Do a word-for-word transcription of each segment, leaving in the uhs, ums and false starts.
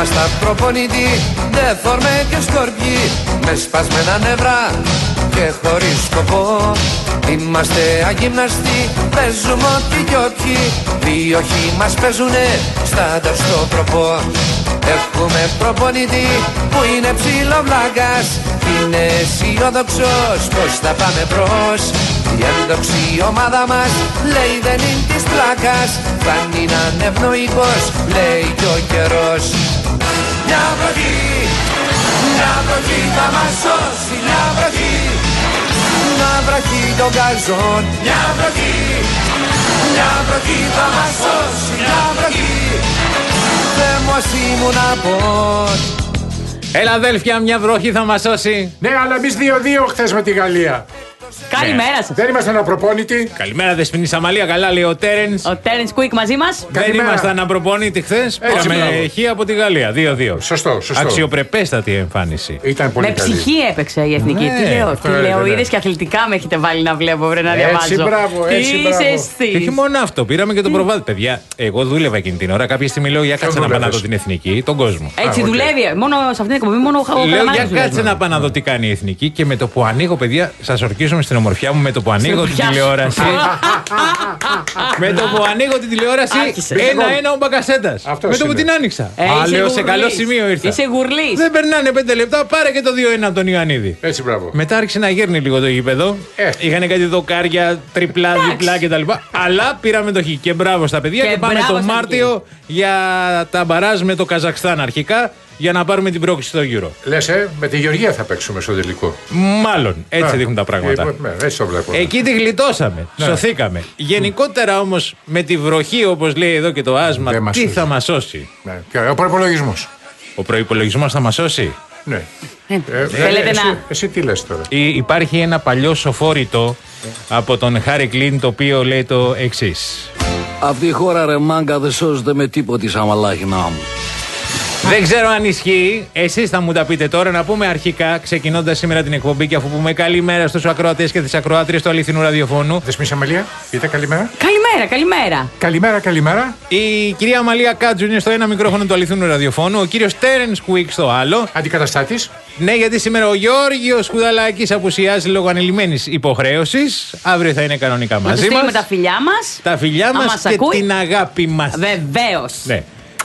Είμαστε προπονητή, δεν θόρμε και σκορπιοί, με σπασμένα νευρά και χωρίς σκοπό. Είμαστε αγυμναστοί, παίζουμε ό,τι κι όποιοι, διόχοι μας παίζουνε στάνταρ στο προπό. Έχουμε προπονητή που είναι ψιλοβλάκας, είναι αισιόδοξος πως θα πάμε μπρος. Η έντοξη ομάδα μας λέει δεν είναι της πλάκας, θα είναι ανευνοϊκός, λέει κι ο καιρός. Μια βροχή, μια βροχή θα μας σώσει, μια βροχή, μια βροχή των καζών. Μια βροχή, μια βροχή θα μας σώσει, μια βροχή, δεν μας ήμουν από. Έλα αδέλφια, μια βροχή θα μας σώσει. Ναι, αλλά εμείς δύο δύο χθες με τη Γαλλία. Καλημέρα σας. Δεν ήμασταν απροπόνητοι. Καλημέρα, Δεσποινή Σαμαλία. Καλά λέει ο Τέρενς. Ο Τέρενς Κουίκ μαζί μας. Δεν ήμασταν απροπόνητοι χθες. Πήραμε χ από τη Γαλλία. δύο δύο. Σωστό, σωστό. Αξιοπρεπέστατη εμφάνιση. Ήταν πολύ με καλή. ψυχή έπαιξε η εθνική. Ναι, τι λέω, αυτό τι λέω, έλεγε, είδες και αθλητικά με έχετε βάλει να βλέπω, βρε, να Έτσι, διαβάζω. μπράβο, έτσι, Τι μπράβο. είσαι Και όχι εσύ. μόνο αυτό, πήραμε και τον προβάδι. Παιδιά, εγώ δούλευα εκείνη την ώρα. Κάποια στιγμή λέω για κάτσε να πάω να δω την εθνική, τον κόσμο. Έτσι Α, οκ. δουλεύει, μόνο σε αυτήν την εκπομπή, μόνο ο Λέω Καραμάνης για δουλεύει. κάτσε να πάω να δω τι κάνει η εθνική και με το που ανοίγω, παιδιά, σας ορκίζομαι στην ομορφιά μου με το που ανοίγω την Πιάσου. τηλεόραση. Με το που ανοίγω την τηλεόραση, Άρχισε. ένα-ένα ο Μπακασέτας. Αυτός Με το που είναι. την άνοιξα. Ε, Α, είσαι λέω σε γουρλής. καλό σημείο ήρθα. Είσαι γουρλής. Δεν περνάνε πέντε λεπτά, πάρε και το δύο ένα από τον Ιωαννίδη. Έτσι, μπράβο. Μετά άρχισε να γέρνει λίγο το γήπεδο. Ε. Είχαν κάτι δοκάρια, τριπλά, διπλά κτλ. Αλλά πήραμε το χ. Και μπράβο στα παιδιά. Και Και, πάμε μπράβο το στα Μάρτιο για τα μπαράζ με το Καζακστάν αρχικά για να πάρουμε την πρόκληση στο Euro. Λες, ε, με τη Γεωργία θα παίξουμε στο τελικό. Μάλλον έτσι Α, δείχνουν τα πράγματα. ε, ναι, έτσι το βλέπω. Εκεί τη γλιτώσαμε. Ναι. Σωθήκαμε. Γενικότερα όμως με τη βροχή, όπως λέει εδώ και το άσμα, Δεν μας τι σώζει. θα μας σώσει? Ναι. Και ο προϋπολογισμός. Ο προϋπολογισμός θα μας σώσει. Ναι. Ε, Ε, θέλετε εσύ, να- εσύ τι λες τώρα. Ή- Υπάρχει ένα παλιό σοφόρητο από τον Χάρη Κλίν το οποίο λέει το εξής. Αυτή η χώρα ρε μάγκα δεν σώζεται με τίποτη σαν μαλάχινά μου. Δεν ξέρω αν ισχύει. Εσείς θα μου τα πείτε τώρα. Να πούμε αρχικά, ξεκινώντας σήμερα την εκπομπή και αφού πούμε καλημέρα στους ακροατές και τις ακροάτριες του αληθινού ραδιοφώνου. Δεσμή Σαμαλία, πείτε καλημέρα. Καλημέρα, καλημέρα. Καλημέρα, καλημέρα. Η κυρία Μαλία Κάτζου είναι στο ένα μικρόφωνο του αληθινού ραδιοφώνου. Ο κύριος Τέρενς Κουίκ στο άλλο. Αντικαταστάτης. Ναι, γιατί σήμερα ο Γιώργος Κουδαλάκης απουσιάζει λόγω ανελημμένης υποχρέωσης. Αύριο θα είναι κανονικά Να του μαζί στείλουμε μας. τα φιλιά μας. Τα φιλιά Αν μας μας και ακούει. την αγάπη μας. Βεβαίως. Ναι.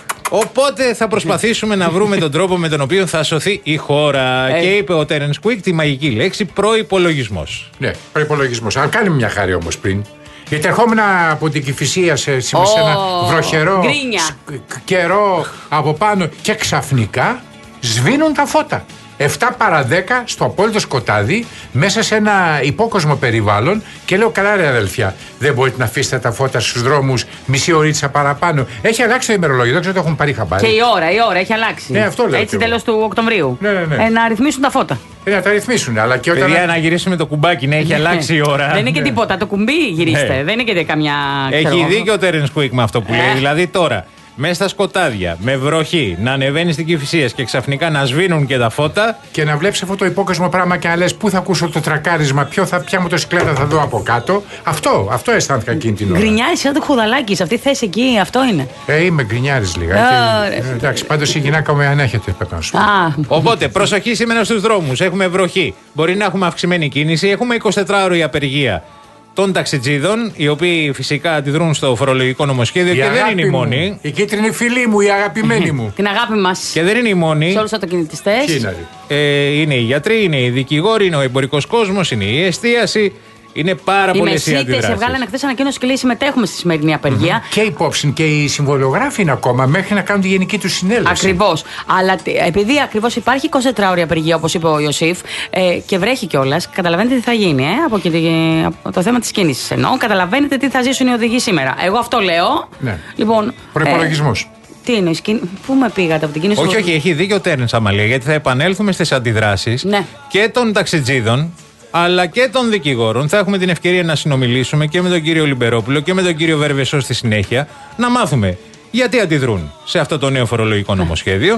Οπότε θα προσπαθήσουμε να βρούμε τον τρόπο με τον οποίο θα σωθεί η χώρα. Ε. Και είπε ο Τέρενς Κουίκ τη μαγική λέξη προϋπολογισμός. Ναι, προϋπολογισμός. Αλλά κάνει μια χάρη όμως πριν. Γιατί ερχόμουν από την Κηφισία σε, σε Ω, ένα βροχερό γκρίνια. σκ- καιρό από πάνω και ξαφνικά σβήνουν τα φώτα. εφτά παρά δέκα στο απόλυτο σκοτάδι, μέσα σε ένα υπόκοσμο περιβάλλον και λέω καλά ρε αδελφιά, δεν μπορείτε να αφήσετε τα φώτα στους δρόμους μισή ωρίτσα παραπάνω. Έχει αλλάξει το ημερολόγιο, δεν ξέρω αν το έχουν πάρει χαμπάρι. Και η ώρα, η ώρα έχει αλλάξει. Ναι, αυτό λέω Έτσι κι εγώ. τέλος του Οκτωβρίου. Ναι, ναι, ναι. Ε, να ρυθμίσουν τα φώτα. Ε, να τα ρυθμίσουν, αλλά και όταν... Παιδιά, να γυρίσουμε το κουμπάκι, να έχει αλλάξει η ώρα. Δεν είναι και τίποτα. Το κουμπί γυρίστε. Ναι. Δεν είναι και καμιά. ξέρω Έχει εγώ. δίκιο ο Τέρενς Κουίκ με αυτό που λέει. Ε. Δηλαδή τώρα, μέσα στα σκοτάδια, με βροχή, να ανεβαίνει στην Κηφισία και ξαφνικά να σβήνουν και τα φώτα. Και να βλέπεις αυτό το υπόκοσμο πράγμα και να λες πού θα ακούσω το τρακάρισμα, ποιο θα, ποια μοτοσυκλέτα θα δω από κάτω. Αυτό, αυτό αισθάνθηκα εκείνη την ώρα. Γκρινιάρη σαν το Χουδαλάκι, σε αυτή τη θέση εκεί, αυτό είναι. Ε, είμαι γκρινιάρης λιγάκι. Ωραία. Ε, εντάξει, πάντως η γυναίκα με ανέχεται, πρέπει να σου πω. Α, Οπότε, προσοχή σήμερα στους δρόμους. Έχουμε βροχή. Μπορεί να έχουμε αυξημένη κίνηση. Έχουμε εικοσιτετράωρη απεργία των ταξιτζίδων, οι οποίοι φυσικά αντιδρούν στο φορολογικό νομοσχέδιο Η και δεν αγάπη είναι οι μου, μόνοι. Η κίτρινη φίλη μου, η αγαπημένη μου. την αγάπη μας Και δεν είναι οι μόνοι. σε όλους τους αυτοκινητιστές. Τι είναι, ρε. Ε, είναι οι γιατροί, είναι οι δικηγόροι, είναι ο εμπορικός κόσμος, είναι η εστίαση. Είναι πάρα Οι πολλές οι μεσίτες αντιδράσεις. εβγάλανε χθες ανακοίνωση και λέει συμμετέχουμε στη σημερινή απεργία. Και υπόψη και οι συμβολογράφοι είναι ακόμα μέχρι να κάνουν τη γενική του συνέλευση. Ακριβώς. Αλλά τε- επειδή ακριβώς υπάρχει εικοσιτετράωρη απεργία, όπως είπε ο Ιωσήφ, ε, και βρέχει κιόλας, καταλαβαίνετε τι θα γίνει ε, από, και, από το θέμα της κίνησης. Ενώ καταλαβαίνετε τι θα ζήσουν οι οδηγοί σήμερα. Εγώ αυτό λέω. Ναι. Λοιπόν, Προϋπολογισμός. Ε, τι είναι, πού με πήγατε από την κίνηση Όχι, του- όχι, έχει δίκιο ο Τέρενς Αμαλία, γιατί θα επανέλθουμε στις αντιδράσεις Ναι. και των ταξιτζίδων αλλά και των δικηγόρων. Θα έχουμε την ευκαιρία να συνομιλήσουμε και με τον κύριο Λιμπερόπουλο και με τον κύριο Βερβεσό στη συνέχεια, να μάθουμε γιατί αντιδρούν σε αυτό το νέο φορολογικό νομοσχέδιο.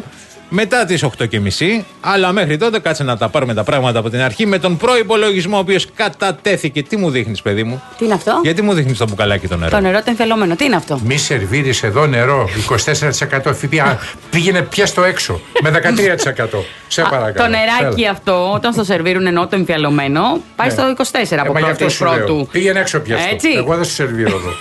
μετά τις οκτώ και μισή. Αλλά μέχρι τότε κάτσε να τα πάρουμε τα πράγματα από την αρχή με τον προϋπολογισμό ο οποίος κατατέθηκε. Τι μου δείχνεις, παιδί μου? Τι είναι αυτό? Γιατί μου δείχνεις το μπουκαλάκι το νερό? Το νερό το ενθελόμενο. Τι είναι αυτό? Μη σερβίρεις εδώ νερό. είκοσι τέσσερα τοις εκατό ΦΠΑ. Πήγαινε πια στο έξω. Με δεκατρία τοις εκατό. Σε παρακαλώ. Το νεράκι αυτό, όταν στο σερβίρουν ενώ το εμφιαλωμένο, πάει Ναι. στο είκοσι τέσσερα από Ε, μα γι' αυτό πρώτη σου λέω. πρώτου. Πήγαινε έξω πια στο. Έτσι. Εγώ δεν σου σερβίρω εδώ.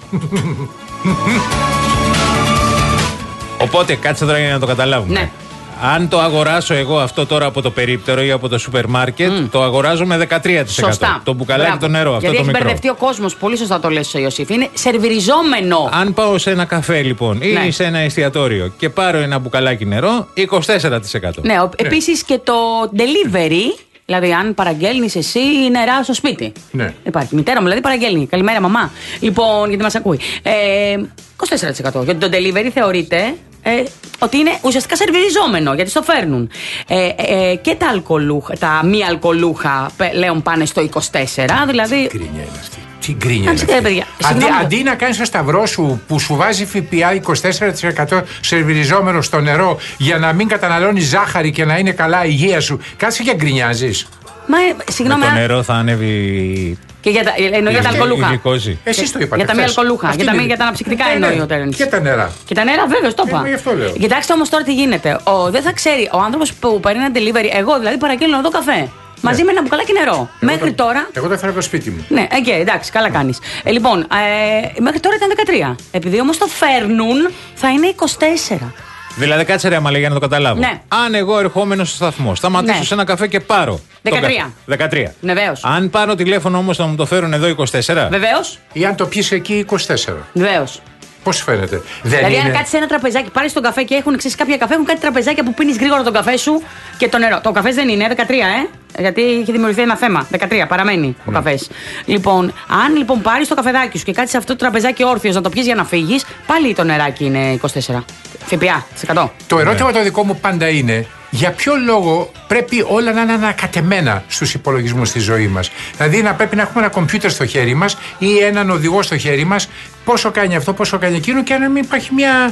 Οπότε κάτσε τώρα για να το καταλάβουμε. Ναι. Αν το αγοράσω εγώ αυτό τώρα από το περίπτερο ή από το σούπερ μάρκετ, το αγοράζω με δεκατρία τοις εκατό. Σωστά. Το μπουκαλάκι Μπράβο. το νερό, αυτό Γιατί το έχει μικρό. μπερδευτεί ο κόσμος, πολύ σωστά το λες, Ιωσήφ. Είναι σερβιριζόμενο. Αν πάω σε ένα καφέ λοιπόν ή Ναι. σε ένα εστιατόριο και πάρω ένα μπουκαλάκι νερό, είκοσι τέσσερα τοις εκατό. Ναι, ο- επίσης και το delivery. Δηλαδή, αν παραγγέλνεις εσύ νερά στο σπίτι. Ναι. Υπάρχει. Η μητέρα μου δηλαδή παραγγέλνει. Καλημέρα, μαμά. Λοιπόν, γιατί μας ακούει. Ε, είκοσι τέσσερα τοις εκατό. Γιατί το delivery θεωρείται ε, ότι είναι ουσιαστικά σερβιριζόμενο, γιατί στο φέρνουν. Ε, ε, και τα, αλκοολούχα, τα μη αλκοολούχα πλέον πάνε στο είκοσι τέσσερα τοις εκατό. Δηλαδή. Τι γκρίνια είναι αυτή. Τι γκρίνια είναι Εντάξει, αυτή. ε, παιδιά, Αντί, συγγνώμη. αντί να κάνεις το σταυρό σου που σου βάζει ΦΠΑ είκοσι τέσσερα τοις εκατό σερβιριζόμενο στο νερό για να μην καταναλώνεις ζάχαρη και να είναι καλά η υγεία σου, κάτσε και γκρινιάζεις. Μα, ε, Με συγγνώμη. το α- νερό θα ανέβει Και για τα, εννοεί για τα η αλκοολούχα. γλυκόζη. Εσείς το είπατε. Για τα μη χθες. αλκοολούχα. Αυτή Για τα, είναι μη, η- για τα αναψυκτικά Ναι, εννοεί ναι. ο Τέρενς. Και τα νερά. Και τα νερά, βέβαια, το είπα. Ε, γι' αυτό λέω. Κοιτάξτε όμως τώρα τι γίνεται. Ο, δεν θα ξέρει ο άνθρωπος που παίρνει ένα delivery, εγώ δηλαδή παραγγέλνω εδώ καφέ. Μαζί με ένα μπουκαλάκι νερό. Μέχρι το- τώρα. Εγώ το έφερα από το σπίτι μου. Ναι, εκεί, εντάξει, καλά κάνεις. Ε, λοιπόν, ε, μέχρι τώρα ήταν δεκατρία. Επειδή όμως το φέρνουν, θα είναι είκοσι τέσσερα. Δηλαδή, κάτσε ρε Αμαλία για να το καταλάβω. Ναι. Αν εγώ ερχόμενο στο σταθμό σταματήσω Ναι. σε ένα καφέ και πάρω. τον δεκατρία. καφέ. δεκατρία. Βεβαίως. Αν πάρω τηλέφωνο όμως να μου το φέρουν εδώ είκοσι τέσσερα. Βεβαίως. Ή αν το πιεις εκεί είκοσι τέσσερα. Βεβαίως. Πώς φαίνεται. Δεν Δηλαδή, είναι. αν κάτσει σε ένα τραπεζάκι, πάρει τον καφέ και έχουν ξέρεις, κάποια καφέ, έχουν κάτι τραπεζάκια που πίνει γρήγορα τον καφέ σου και το νερό. Το καφέ δεν είναι, δεκατρία, ε. Γιατί είχε δημιουργηθεί ένα θέμα. δεκατρία, παραμένει ο καφές. Λοιπόν, αν λοιπόν πάρει το καφεδάκι σου και κάτσει σε αυτό το τραπεζάκι όρθιο να το πιει για να φύγει, πάλι το νεράκι είναι είκοσι τέσσερα. ΦΠΑ, τοις εκατό. Το ερώτημα το δικό μου πάντα είναι για ποιο λόγο πρέπει όλα να είναι ανακατεμένα στους υπολογισμούς στη ζωή μας. Δηλαδή να πρέπει να έχουμε ένα κομπιούτερ στο χέρι μας ή έναν οδηγό στο χέρι μας, πόσο κάνει αυτό, πόσο κάνει εκείνο και να μην υπάρχει μια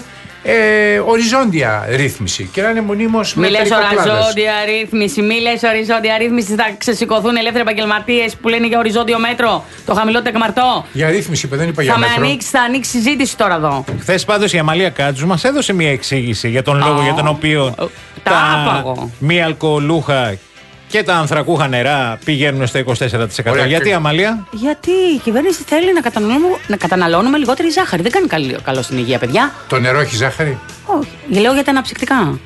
ε, οριζόντια ρύθμιση και να είναι μονίμως Μη λες μετερικοκλάδες. οριζόντια ρύθμιση, μη λες οριζόντια ρύθμιση. Θα ξεσηκωθούν ελεύθεροι επαγγελματίες που λένε για οριζόντιο μέτρο. Το χαμηλό τεκμαρτό. Για ρύθμιση που δεν είπα για Θα με μέτρο. ανοίξει, θα ανοίξει συζήτηση τώρα εδώ. Χθε πάντως η Αμαλία Κάτσου μας έδωσε μια εξήγηση για τον λόγο Α, για τον οποίο τα άπαγω. μη αλκοολούχα και τα ανθρακούχα νερά πηγαίνουν στο είκοσι τέσσερα τοις εκατό. Ωραία, Γιατί, και- Αμαλία? Γιατί η κυβέρνηση θέλει να καταναλώνουμε, να καταναλώνουμε λιγότερη ζάχαρη. Δεν κάνει καλή- καλό στην υγεία, παιδιά. Το νερό έχει ζάχαρη. Όχι. Λέω για τα αναψυκτικά.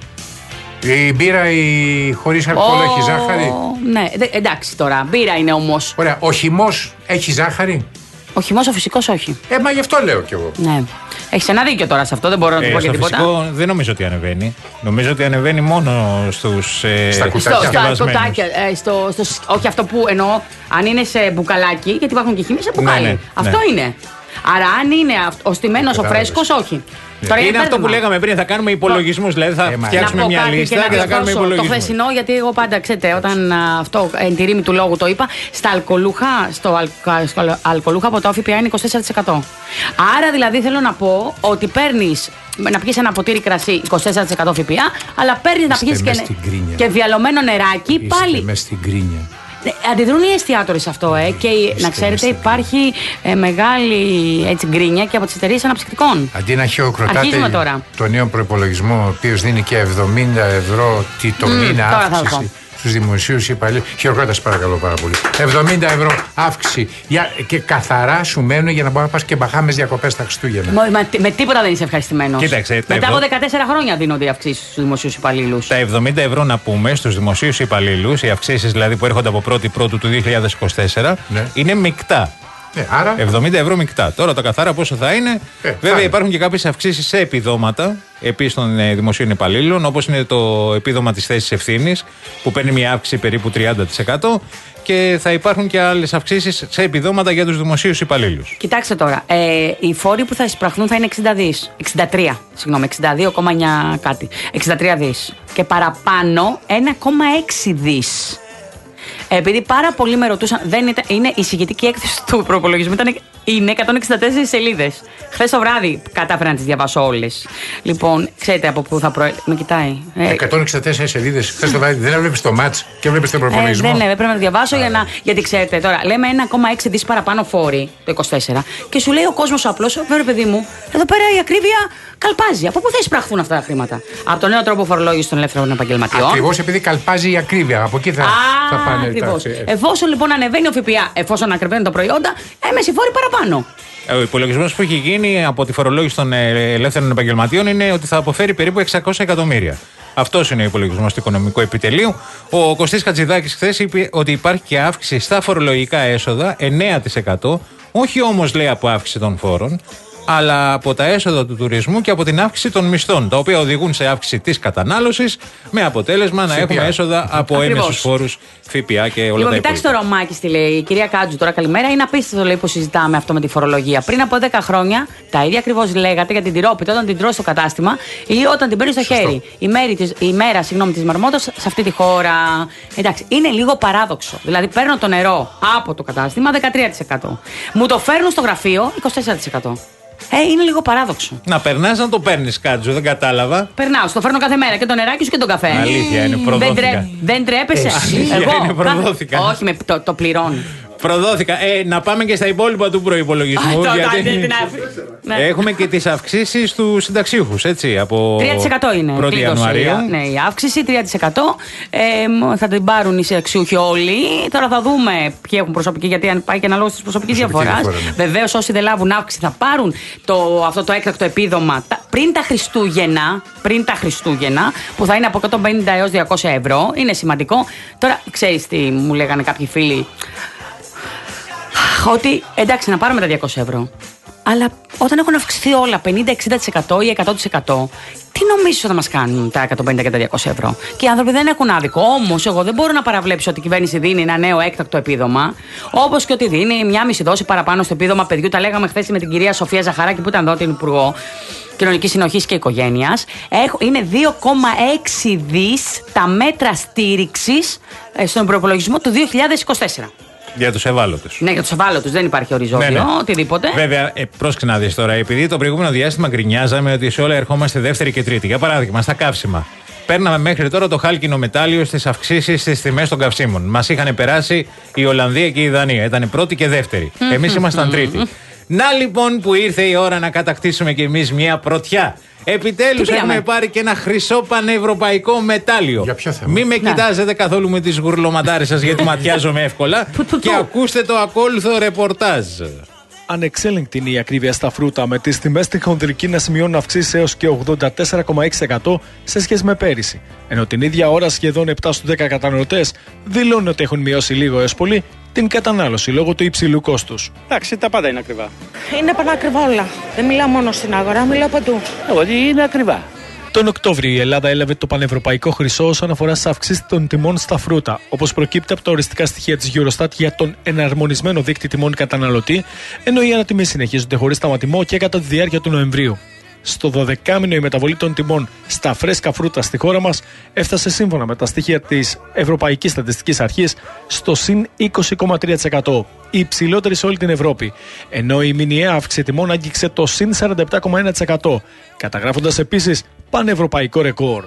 Η μπύρα η χωρίς αλκοόλ έχει ζάχαρη. Ναι, δε- εντάξει τώρα. Μπύρα είναι όμως. Ωραία, ο χυμός έχει ζάχαρη. Ο χυμός ο φυσικός όχι. Ε, μα γι' αυτό λέω κι εγώ. Ναι. Έχει ένα δίκιο τώρα σε αυτό, δεν μπορώ να του Ε, πω και στο τίποτα. φυσικό δεν νομίζω ότι ανεβαίνει. Νομίζω ότι ανεβαίνει μόνο στους ε, Στα κουτάκια. Στο, στα συσκευασμένους. κουτάκια, ε, στο, στο, όχι αυτό που εννοώ, αν είναι σε μπουκαλάκι, γιατί υπάρχουν και χυμίες σε μπουκάλι. Ναι, ναι, αυτό ναι. είναι. Άρα, αν είναι αυ- ο στημένος, ο Κατάλαβες. φρέσκος, όχι. Τώρα Είναι αυτό μπέρδεμα. που λέγαμε πριν, θα κάνουμε υπολογισμούς. Δηλαδή θα Ε, μα- φτιάξουμε Να πω μια κάτι λίστα και και, να θα κάνουμε διορθώσω. Το υπολογισμούς. χθεσινό, γιατί εγώ πάντα, ξέρετε, όταν α, αυτό εν τη ρήμη του λόγου το είπα, στα αλκοολούχα, στο, αλ- στο αλκοολούχα από το ΦΠΑ είναι είκοσι τέσσερα τοις εκατό. Άρα δηλαδή θέλω να πω ότι παίρνει να πιεις ένα ποτήρι κρασί είκοσι τέσσερα τοις εκατό ΦΠΑ, αλλά παίρνει να Είστε πιεις μες και, στην κρίνια. και διαλωμένο νεράκι Είστε πάλι. μες στην κρίνια. Ε, Αντιδρούν οι εστιατόροι σε αυτό, ε, και η- να ξέρετε στην υπάρχει ε, μεγάλη έτσι, γκρίνια και από τις εταιρείες αναψυκτικών. Αντί να χειροκροτάτε Αρχίζουμε τώρα. το νέο προπολογισμό, ο οποίο δίνει και εβδομήντα ευρώ τι το Μμμ, μήνα τώρα θα αύξηση δω. στους δημοσίους υπαλλήλους. Χειροκρότας παρακαλώ πάρα πολύ. εβδομήντα ευρώ αύξηση για, και καθαρά σου μένουν για να μπορεί να πας και μπαχάμες διακοπές τα Χριστούγεννα. Μα- μα- με τίποτα δεν είσαι ευχαριστημένος. Κοίταξε, τα Μετά ευρώ- από δεκατέσσερα χρόνια δίνονται οι αυξήσεις στους δημοσίους υπαλλήλους. Τα εβδομήντα ευρώ να πούμε στους δημοσίους υπαλλήλους, οι αυξήσεις δηλαδή που έρχονται από πρώτη Πρώτου του δύο χιλιάδες είκοσι τέσσερα, Ναι. είναι μεικτά. Ναι, άρα εβδομήντα ευρώ μεικτά. Τώρα τα καθαρά πόσο θα είναι. Ε, Βέβαια θα υπάρχουν και κάποιες αυξήσεις σε επιδόματα επίσης των ε, δημοσίων υπαλλήλων, όπως είναι το επίδομα της θέσης ευθύνης που παίρνει μια αύξηση περίπου τριάντα τοις εκατό και θα υπάρχουν και άλλες αυξήσεις σε επιδόματα για τους δημοσίους υπαλλήλους. Κοιτάξτε τώρα, ε, οι φόροι που θα εισπραχθούν θα είναι εξήντα δις. εξήντα τρία, συγγνώμη, εξήντα δύο κόμμα εννιά κάτι. εξήντα τρία δις. Και παραπάνω ένα κόμμα έξι δις. Επειδή πάρα πολλοί με ρωτούσαν, δεν ήταν, είναι η συγκεκριτική έκθεση του προπολογισμού, ήταν Είναι εκατόν εξήντα τέσσερις σελίδες. Χθες το βράδυ κατάφερα να τις διαβάσω όλες. Λοιπόν, ξέρετε από πού θα προέλθει. Με κοιτάει. Ε, εκατόν εξήντα τέσσερις σελίδες. Χθες το βράδυ δεν έβλεπες το μάτς και έβλεπες τον προπολογισμό. Ε, δεν έπρεπε να το διαβάσω για να. Γιατί ξέρετε τώρα, λέμε ένα κόμμα έξι δις παραπάνω φόροι το είκοσι τέσσερα και σου λέει ο κόσμος απλώς, βέβαια παιδί μου, εδώ πέρα η ακρίβεια καλπάζει. Από πού θα εισπραχθούν αυτά τα χρήματα? Από τον νέο τρόπο φορολόγηση των ελεύθερων επαγγελματιών. Ακριβώς επειδή καλπάζει η ακρίβεια. Από εκεί θα, Α, θα πάνε. ακριβώς. Τα... Εφόσον λοιπόν ανεβαίνει ο ΦΠΑ, εφόσον ακριβένουν τα προϊόντα, έμεση φόροι παραπάνω. Ο υπολογισμός που έχει γίνει από τη φορολόγηση των ελεύθερων επαγγελματιών είναι ότι θα αποφέρει περίπου εξακόσια εκατομμύρια. Αυτός είναι ο υπολογισμός του Οικονομικού Επιτελείου. Ο Κωστής Χατζηδάκης χθες είπε ότι υπάρχει και αύξηση στα φορολογικά έσοδα εννέα τοις εκατό, όχι όμως λέει από αύξηση των φόρων, αλλά από τα έσοδα του τουρισμού και από την αύξηση των μισθών, τα οποία οδηγούν σε αύξηση της κατανάλωσης, με αποτέλεσμα να έχουμε έσοδα από έμεσους φόρους, ΦΠΑ και όλα λοιπόν, τα υπόλοιπα. Κοιτάξτε το Ρωμάκης τι λέει η κυρία Κάτζου τώρα, καλημέρα. Είναι απίστευτο λέει που συζητάμε αυτό με τη φορολογία. Πριν από δέκα χρόνια τα ίδια ακριβώς λέγατε για την τυρόπιτα όταν την τρως στο κατάστημα ή όταν την παίρνει στο χέρι. Η, μέρη της, η μέρα συγγνώμη, της μαρμότας σε αυτή τη χώρα. Εντάξει, είναι λίγο παράδοξο. Δηλαδή παίρνω το νερό από το κατάστημα δεκατρία τοις εκατό. Μου το φέρνουν στο γραφείο είκοσι τέσσερα τοις εκατό. Ε, είναι λίγο παράδοξο. Να περνάς να το παίρνεις, Κάτζου, δεν κατάλαβα. Περνάω, στο φέρνω κάθε μέρα και το νεράκι σου και τον καφέ. Αλήθεια είναι, προδόθηκα. Δεν, τρέ, δεν τρέπεσαι. Αλήθεια είναι, προδόθηκα. Όχι, με, το, το πληρώνω. Προδόθηκα. Ε, να πάμε και στα υπόλοιπα του προϋπολογισμού. γιατί έχουμε και τις αυξήσεις του συνταξίουχους, έτσι, από τρία τοις εκατό είναι πρώτη Ιανουαρίου. Ναι, η αύξηση τρία τοις εκατό. Ε, θα την πάρουν οι συνταξιούχοι όλοι. Τώρα θα δούμε ποιοι έχουν προσωπική, γιατί αν πάει και ένα λόγο τη προσωπική διαφορά. Ναι. Βεβαίως, όσοι δεν λάβουν αύξηση θα πάρουν το, αυτό το έκτακτο επίδομα πριν τα Χριστούγεννα. Πριν τα Χριστούγεννα, που θα είναι από εκατόν πενήντα έως διακόσια ευρώ. Είναι σημαντικό. Τώρα, ξέρεις τι μου λέγανε κάποιοι φίλοι. Ότι εντάξει, να πάρουμε τα διακόσια ευρώ. Αλλά όταν έχουν αυξηθεί όλα πενήντα εξήντα τοις εκατό ή εκατό τοις εκατό, τι νομίζεις ότι θα μας κάνουν τα εκατόν πενήντα και τα διακόσια ευρώ? Και οι άνθρωποι δεν έχουν άδικο. Όμως, εγώ δεν μπορώ να παραβλέψω ότι η κυβέρνηση δίνει ένα νέο έκτακτο επίδομα, όπως και ότι δίνει μια μισή δόση παραπάνω στο επίδομα παιδιού. Τα λέγαμε χθες με την κυρία Σοφία Ζαχαράκη που ήταν εδώ, την Υπουργό Κοινωνικής Συνοχής και Οικογένειας. Είναι δύο κόμμα έξι δις τα μέτρα στήριξης στον προπολογισμό του δύο χιλιάδες είκοσι τέσσερα. Για τους ευάλωτους. Ναι, για τους ευάλωτους. Δεν υπάρχει οριζόντιο, ναι, ναι. οτιδήποτε. Βέβαια, ε, πρόσεξε να δεις τώρα, επειδή το προηγούμενο διάστημα γκρινιάζαμε ότι σε όλα ερχόμαστε δεύτερη και τρίτη. Για παράδειγμα, στα καύσιμα. Παίρναμε μέχρι τώρα το χάλκινο μετάλλιο στις αυξήσεις στις τιμές των καυσίμων. Μας είχαν περάσει η Ολλανδία και η Δανία. Ήταν πρώτη και δεύτερη. Εμείς ήμασταν τρίτη. Να λοιπόν που ήρθε η ώρα να κατακτήσουμε κι εμείς μια πρωτιά. Επιτέλους έχουμε πάρει και ένα χρυσό πανευρωπαϊκό μετάλλιο. Για ποιο θέμα? Μην με να. κοιτάζετε καθόλου με τις γουρλωματάρες σας, γιατί ματιάζομαι εύκολα. Και ακούστε το ακόλουθο ρεπορτάζ. Ανεξέλεγκτη είναι η ακρίβεια στα φρούτα, με τις τιμές στην χονδρική να σημειώνουν αυξήσεις έως και ογδόντα τέσσερα κόμμα έξι τοις εκατό σε σχέση με πέρυσι. Ενώ την ίδια ώρα σχεδόν επτά στους δέκα καταναλωτές δηλώνουν ότι έχουν μειώσει λίγο έως πολύ την κατανάλωση λόγω του υψηλού κόστους. Εντάξει, τα πάντα είναι ακριβά. Είναι πανάκριβα όλα. Δεν μιλάω μόνο στην αγορά, μιλάω παντού. Ότι είναι ακριβά. Τον Οκτώβριο η Ελλάδα έλαβε το πανευρωπαϊκό χρυσό όσον αφορά στις αυξήσεις των τιμών στα φρούτα, όπως προκύπτει από τα οριστικά στοιχεία της Eurostat για τον εναρμονισμένο δείκτη τιμών καταναλωτή, ενώ οι ανατιμήσεις συνεχίζονται χωρίς σταματημό και κατά τη διάρκεια του Νοεμβρίου. Στο δωδεκάμηνο η μεταβολή των τιμών στα φρέσκα φρούτα στη χώρα μας έφτασε σύμφωνα με τα στοιχεία της Ευρωπαϊκής Στατιστικής Αρχής στο συν είκοσι κόμμα τρία τοις εκατό, η υψηλότερη σε όλη την Ευρώπη, ενώ η μηνιαία αύξηση τιμών άγγιξε το συν σαράντα επτά κόμμα ένα τοις εκατό, καταγράφοντας επίσης πανευρωπαϊκό ρεκόρ.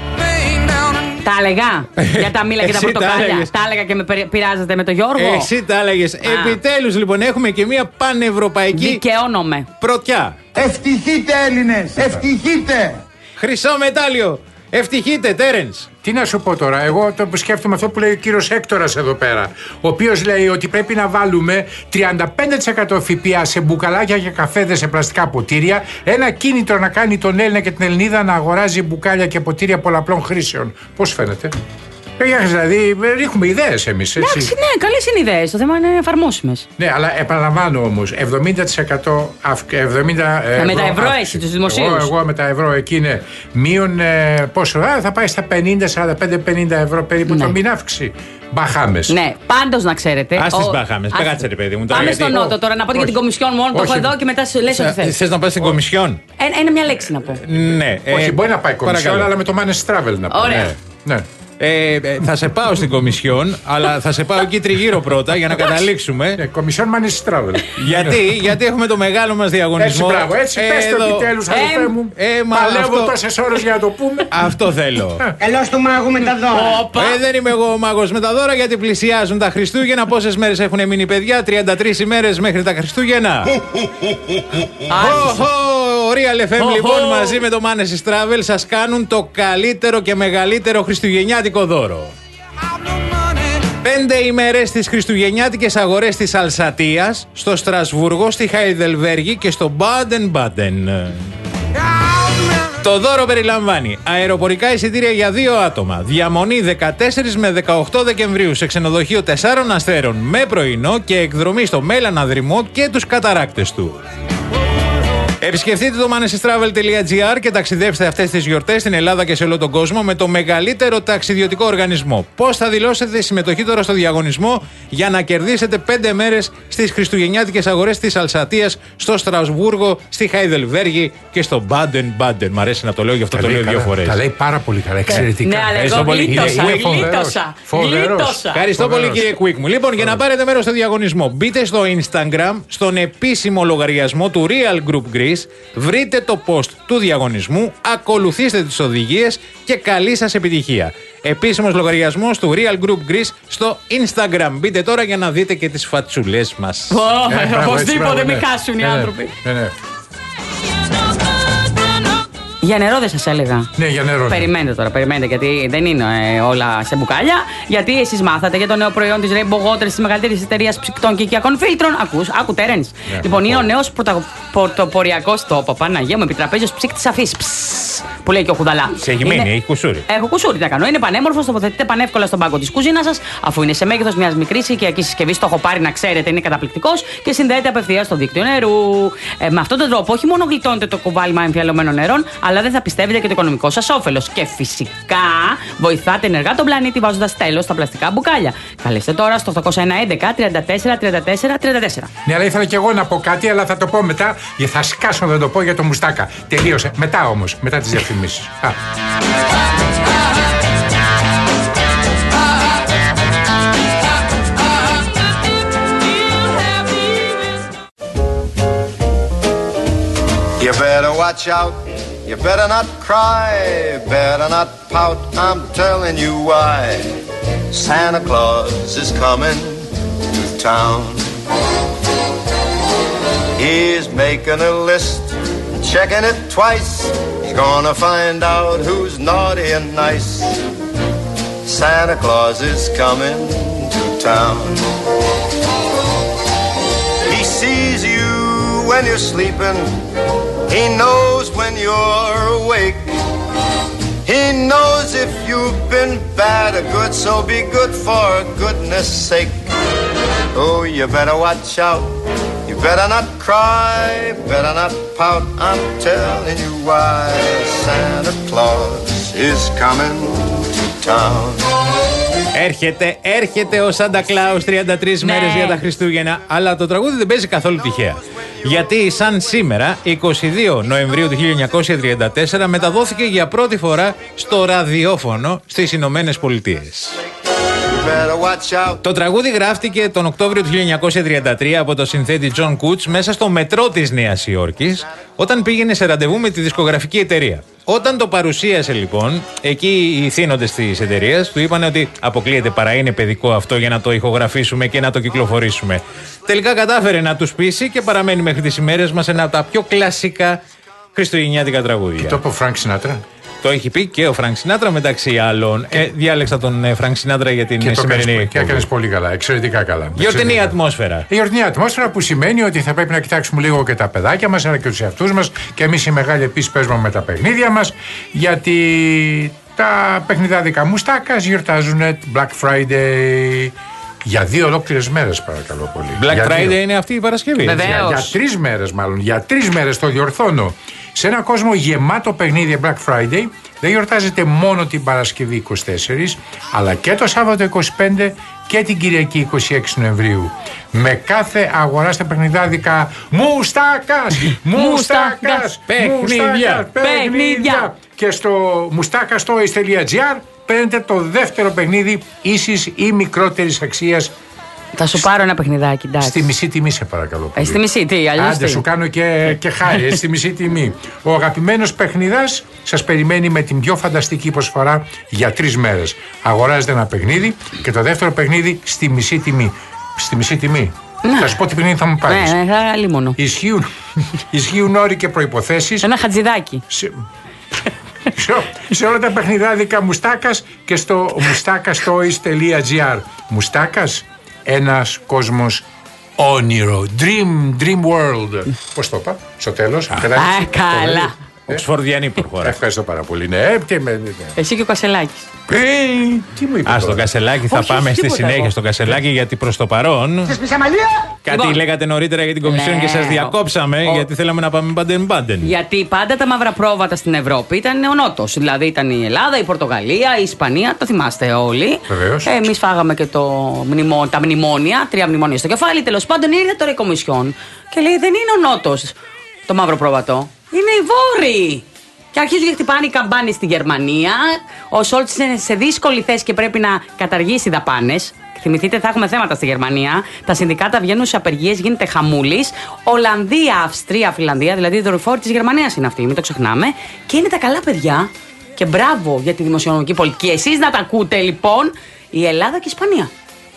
Τα έλεγα για τα μήλα και τα πορτοκάλια. Τα έλεγα και με πειράζετε με τον Γιώργο. Εσύ τα έλεγες. Επιτέλους λοιπόν έχουμε και μια πανευρωπαϊκή. Δικαιώνομαι. Πρωτιά. Ευτυχείτε Έλληνες, ευτυχείτε. Χρυσό μετάλλιο. Ευτυχείτε, Τέρενς. Τι να σου πω τώρα, εγώ το σκέφτομαι αυτό που λέει ο κύριος Έκτορας εδώ πέρα, ο οποίος λέει ότι πρέπει να βάλουμε τριάντα πέντε τοις εκατό ΦΠΑ σε μπουκαλάκια και καφέδες σε πλαστικά ποτήρια, ένα κίνητρο να κάνει τον Έλληνα και την Ελληνίδα να αγοράζει μπουκάλια και ποτήρια πολλαπλών χρήσεων. Πώς φαίνεται? Ε, δηλαδή, ρίχνουμε ιδέες εμείς, έτσι. Εντάξει, ναι, καλές είναι ιδέες. Το θέμα είναι εφαρμόσιμες. Ναι, αλλά επαναλαμβάνω όμως, εβδομήντα τοις εκατό εβδομήντα ευρώ. Με τα ευρώ έχει τους δημοσίους. Εγώ, εγώ με τα ευρώ εκεί είναι μείον ε, πόσο, α, θα πάει στα πενήντα, σαράντα πέντε, πενήντα ευρώ περίπου, ναι, το μήνα αύξηση. Μπαχάμες. Ναι, πάντως να ξέρετε. Ας τις Μπαχάμες, κάτσε ρε παιδί μου. Πάμε στον Νότο τώρα να πω για την Κομισιόν μόνο. Το έχω εδώ και μετά σου λες ό,τι θες. Θες να πας στην Κομισιόν? Ένα μια λέξη να πω. Ναι. Όχι, μπορεί να πάει Κομισιόν, αλλά με το Managed Travel να πω. Ωραία. Ε, Ε, ε, θα σε πάω στην Κομισιόν, αλλά θα σε πάω εκεί τριγύρω πρώτα για να καταλήξουμε. Ναι, Κομισιόν Money Travel. γιατί, γιατί έχουμε το μεγάλο μας διαγωνισμό. Έτσι, μπράβο, έτσι, πες το επιτέλους, αδελφέ μου. Ε, μα Παλεύω αυτό... τόσες ώρες για να το πούμε. Αυτό θέλω. Καλώς του μάγου με τα δώρα. Ε, δεν είμαι εγώ ο μάγος με τα δώρα, γιατί πλησιάζουν τα Χριστούγεννα. Πόσες μέρες έχουν μείνει, παιδιά? τριάντα τρεις ημέρες μέχρι τα Χριστούγεννα. Real εφ εμ λοιπόν μαζί με το Manes Travel σας κάνουν το καλύτερο και μεγαλύτερο χριστουγεννιάτικο δώρο. Πέντε ημέρες στις χριστουγεννιάτικες αγορές της Αλσατίας, στο Στρασβούργο, στη Χαϊδελβέργη και στο Μπάντεν-Μπάντεν. Το δώρο περιλαμβάνει αεροπορικά εισιτήρια για δύο άτομα, διαμονή δεκατέσσερις με δεκαοκτώ Δεκεμβρίου σε ξενοδοχείο τεσσάρων αστέρων με πρωινό και εκδρομή στο Μέλανα Δρυμό και τους καταράκτες του. Επισκεφτείτε το manestravel τελεία gr και ταξιδέψτε αυτές τις γιορτές στην Ελλάδα και σε όλο τον κόσμο με το μεγαλύτερο ταξιδιωτικό οργανισμό. Πώς θα δηλώσετε συμμετοχή τώρα στο διαγωνισμό για να κερδίσετε πέντε μέρες στις χριστουγεννιάτικες αγορές της Αλσατίας, στο Στρασβούργο, στη Χαϊδελβέργη και στο Μπάντεν-Μπάντεν. Μ' αρέσει να το λέω, γι' αυτό το λέω δύο φορές. Τα λέει πάρα πολύ καλά, εξαιρετικά. Ναι, αλλά εγώ γλίτωσα. Γλίτωσα. Ευχαριστώ πολύ, κύριε Κουίκ μου. Λοιπόν, για να πάρετε μέρος στο διαγωνισμό, μπείτε στο Instagram, στον επίσημο λογαριασμό του Real Group Greece. Βρείτε το post του διαγωνισμού, ακολουθήστε τις οδηγίες και καλή σας επιτυχία. Επίσημος λογαριασμός του Real Group Greece στο Instagram. Μπείτε τώρα για να δείτε και τις φατσουλές μας. Οπωσδήποτε μην χάσουν οι άνθρωποι. Για νερό δεν σας έλεγα. Ναι, για νερό. Περιμένετε τώρα, περιμένετε, γιατί δεν είναι ε, όλα σε μπουκάλια. Γιατί εσείς μάθατε για το νέο προϊόν της Rainbow Water, της μεγαλύτερης εταιρείας ψυκτών και οικιακών φίλτρων. Ακούς, άκου τέρενς. Ναι, λοιπόν, είναι ο νέος πρωτοποριακός τόπο. Παναγία μου, επιτραπέζιος ψύκτης αφής. Που λέει και ο Χουδαλά. Σε έχει μείνει, έχει κουσούρι. Έχω κουσούρι, τι να κάνω. Είναι πανέμορφος, τοποθετείται πανεύκολα στον πάγκο της κουζίνας σας, αφού είναι σε μέγεθος μιας μικρής οικιακής συσκευής. Το έχω πάρει να ξέρετε, είναι καταπληκτικός και συνδέεται απευθείας στο δίκτυο νερού. Ε, με αυτόν τον τρόπο, όχι μόνο γλιτώνετε το κουβάλιμα εμφιαλωμένων νερών, αλλά δεν θα πιστεύετε και το οικονομικό σας όφελος. Και φυσικά βοηθάτε ενεργά τον πλανήτη βάζοντας τέλος στα πλαστικά μπουκάλια. Καλέστε τώρα στο οκτώ ένα ένα τριάντα τέσσερα τριάντα τέσσερα τριάντα τέσσερα. Ναι, αλλά ήθελα και εγώ να πω κάτι, αλλά θα το πω μετά. Θα σκάσω να το πω για το μουστάκα. Τελείωσε. Μετά όμως, μετά τις διαφημίσεις. You better watch out, you better not cry, better not pout, I'm telling you why. Santa Claus is coming to town. He's making a list, checking it twice. He's gonna find out who's naughty and nice. Santa Claus is coming to town. He sees you when you're sleeping. He knows when you're awake. He knows if you've been bad or good, so be good for goodness sake. Oh, you better watch out. You better not cry, better not pout. I'm telling you why. Santa Claus is coming to town. Έρχεται, έρχεται ο Σάντα Κλάους τριάντα τρεις ναι. μέρες για τα Χριστούγεννα. Αλλά το τραγούδι δεν παίζει καθόλου τυχαία. Γιατί σαν σήμερα, εικοστή δεύτερη Νοεμβρίου του χίλια εννιακόσια τριάντα τέσσερα, μεταδόθηκε για πρώτη φορά στο ραδιόφωνο στις Ηνωμένες Πολιτείες. Το τραγούδι γράφτηκε τον Οκτώβριο του χίλια εννιακόσια τριάντα τρία από το συνθέτη John Couch μέσα στο μετρό της Νέας Υόρκης, όταν πήγαινε σε ραντεβού με τη δισκογραφική εταιρεία. Όταν το παρουσίασε λοιπόν, εκεί οι θύνοντες της εταιρείας του είπαν ότι αποκλείεται, παρά είναι παιδικό αυτό για να το ηχογραφήσουμε και να το κυκλοφορήσουμε. Τελικά κατάφερε να τους πείσει και παραμένει μέχρι τις ημέρες μας ένα από τα πιο κλασικά χριστουγεννιάτικα τραγούδια. Και το είπε ο Φρανκ Σινάτρα. Το έχει πει και ο Φρανκ Σινάτρα μεταξύ άλλων. Ε, διάλεξα τον ε, Φρανκ Σινάτρα για την και σημερινή εκπομπή. Και έκανες πολύ καλά, εξαιρετικά καλά. Γιορτινή ατμόσφαιρα. Η γιορτινή ατμόσφαιρα που σημαίνει ότι θα πρέπει να κοιτάξουμε λίγο και τα παιδάκια μας, αλλά και τους εαυτούς μας. Και εμείς οι μεγάλοι επίσης παίζουμε με τα παιχνίδια μας. Γιατί τα παιχνιδάδικα μουστάκας γιορτάζουν Black Friday. Για δύο ολόκληρες μέρες, παρακαλώ πολύ. Black για Friday δύο. είναι αυτή η Παρασκευή. Για, για τρεις μέρες, μάλλον. Για τρεις μέρες το διορθώνω. Σε ένα κόσμο γεμάτο παιχνίδια Black Friday, δεν γιορτάζεται μόνο την Παρασκευή είκοσι τέσσερα, αλλά και το Σάββατο είκοσι πέντε και την Κυριακή είκοσι έξι Νοεμβρίου. Με κάθε αγορά στα παιχνιδάδικα μουστάκας, μουστάκας, παιχνίδια, παιχνίδια. και στο μουστάκαστοis.gr παίρνετε το δεύτερο παιχνίδι ίσης ή μικρότερης αξίας. Θα σου πάρω ένα παιχνιδάκι, εντάξει. Στη μισή τιμή, σε παρακαλώ. Ε, στη μισή, τι, αλλιώς. Άντε, τι. σου κάνω και, και χάρη, ε, στη μισή τιμή. Ο αγαπημένος παιχνιδάς σας περιμένει με την πιο φανταστική προσφορά για τρεις μέρες. Αγοράζετε ένα παιχνίδι και το δεύτερο παιχνίδι στη μισή τιμή. Στη μισή τιμή. Ναι. Θα σου πω τι παιχνίδι θα μου πάρεις. Ναι, θα λίμωνο. Ισχύουν, ισχύουν όροι και προϋποθέσεις. Ένα χατζηδάκι. Σε, σε, σε όλα τα παιχνιδάδικα Μουστάκας και στο μουστάκαστοis.gr. Μουστάκας, ένας κόσμος όνειρο. Dream, dream world. Πώς το είπα, στο τέλος. Α, καλά. Οξφορδιανή προχώρα. Ευχαριστώ πάρα πολύ. Ναι, και με, ναι. Εσύ και ο Κασελάκης. Ε, τι μου είπε. Α, στο Κασελάκη θα Όχι, πάμε στη τίποτα συνέχεια. εγώ. Στο Κασελάκη, γιατί προς το παρόν. Κάτι Λοιπόν. λέγατε νωρίτερα για την Κομισιόν Ναι. και σας διακόψαμε, Ο- γιατί θέλαμε να πάμε μπαντεν-μπαντεν. Γιατί πάντα τα μαύρα πρόβατα στην Ευρώπη ήταν ο Νότος. Δηλαδή ήταν η Ελλάδα, η Πορτογαλία, η Ισπανία. Το θυμάστε όλοι. Βεβαίως. Εμείς φάγαμε και το μνημο... τα μνημόνια, τρία μνημόνια στο κεφάλι. Τέλος πάντων ήρθε τώρα η Κομισιόν και λέει: δεν είναι ο Νότος το μαύρο πρόβατο. Είναι οι Βόρειοι. Και αρχίζουν και χτυπάνε οι καμπάνες στη Γερμανία. Ο Σόλτς είναι σε δύσκολη θέση και πρέπει να καταργήσει δαπάνες. Θυμηθείτε, θα έχουμε θέματα στη Γερμανία. Τα συνδικάτα βγαίνουν σε απεργίες, γίνεται χαμούλης. Ολλανδία, Αυστρία, Φιλανδία, δηλαδή οι δορυφόροι της Γερμανίας είναι αυτοί, μην το ξεχνάμε. Και είναι τα καλά παιδιά. Και μπράβο για τη δημοσιονομική πολιτική. Εσείς να τα ακούτε λοιπόν, η Ελλάδα και η Ισπανία.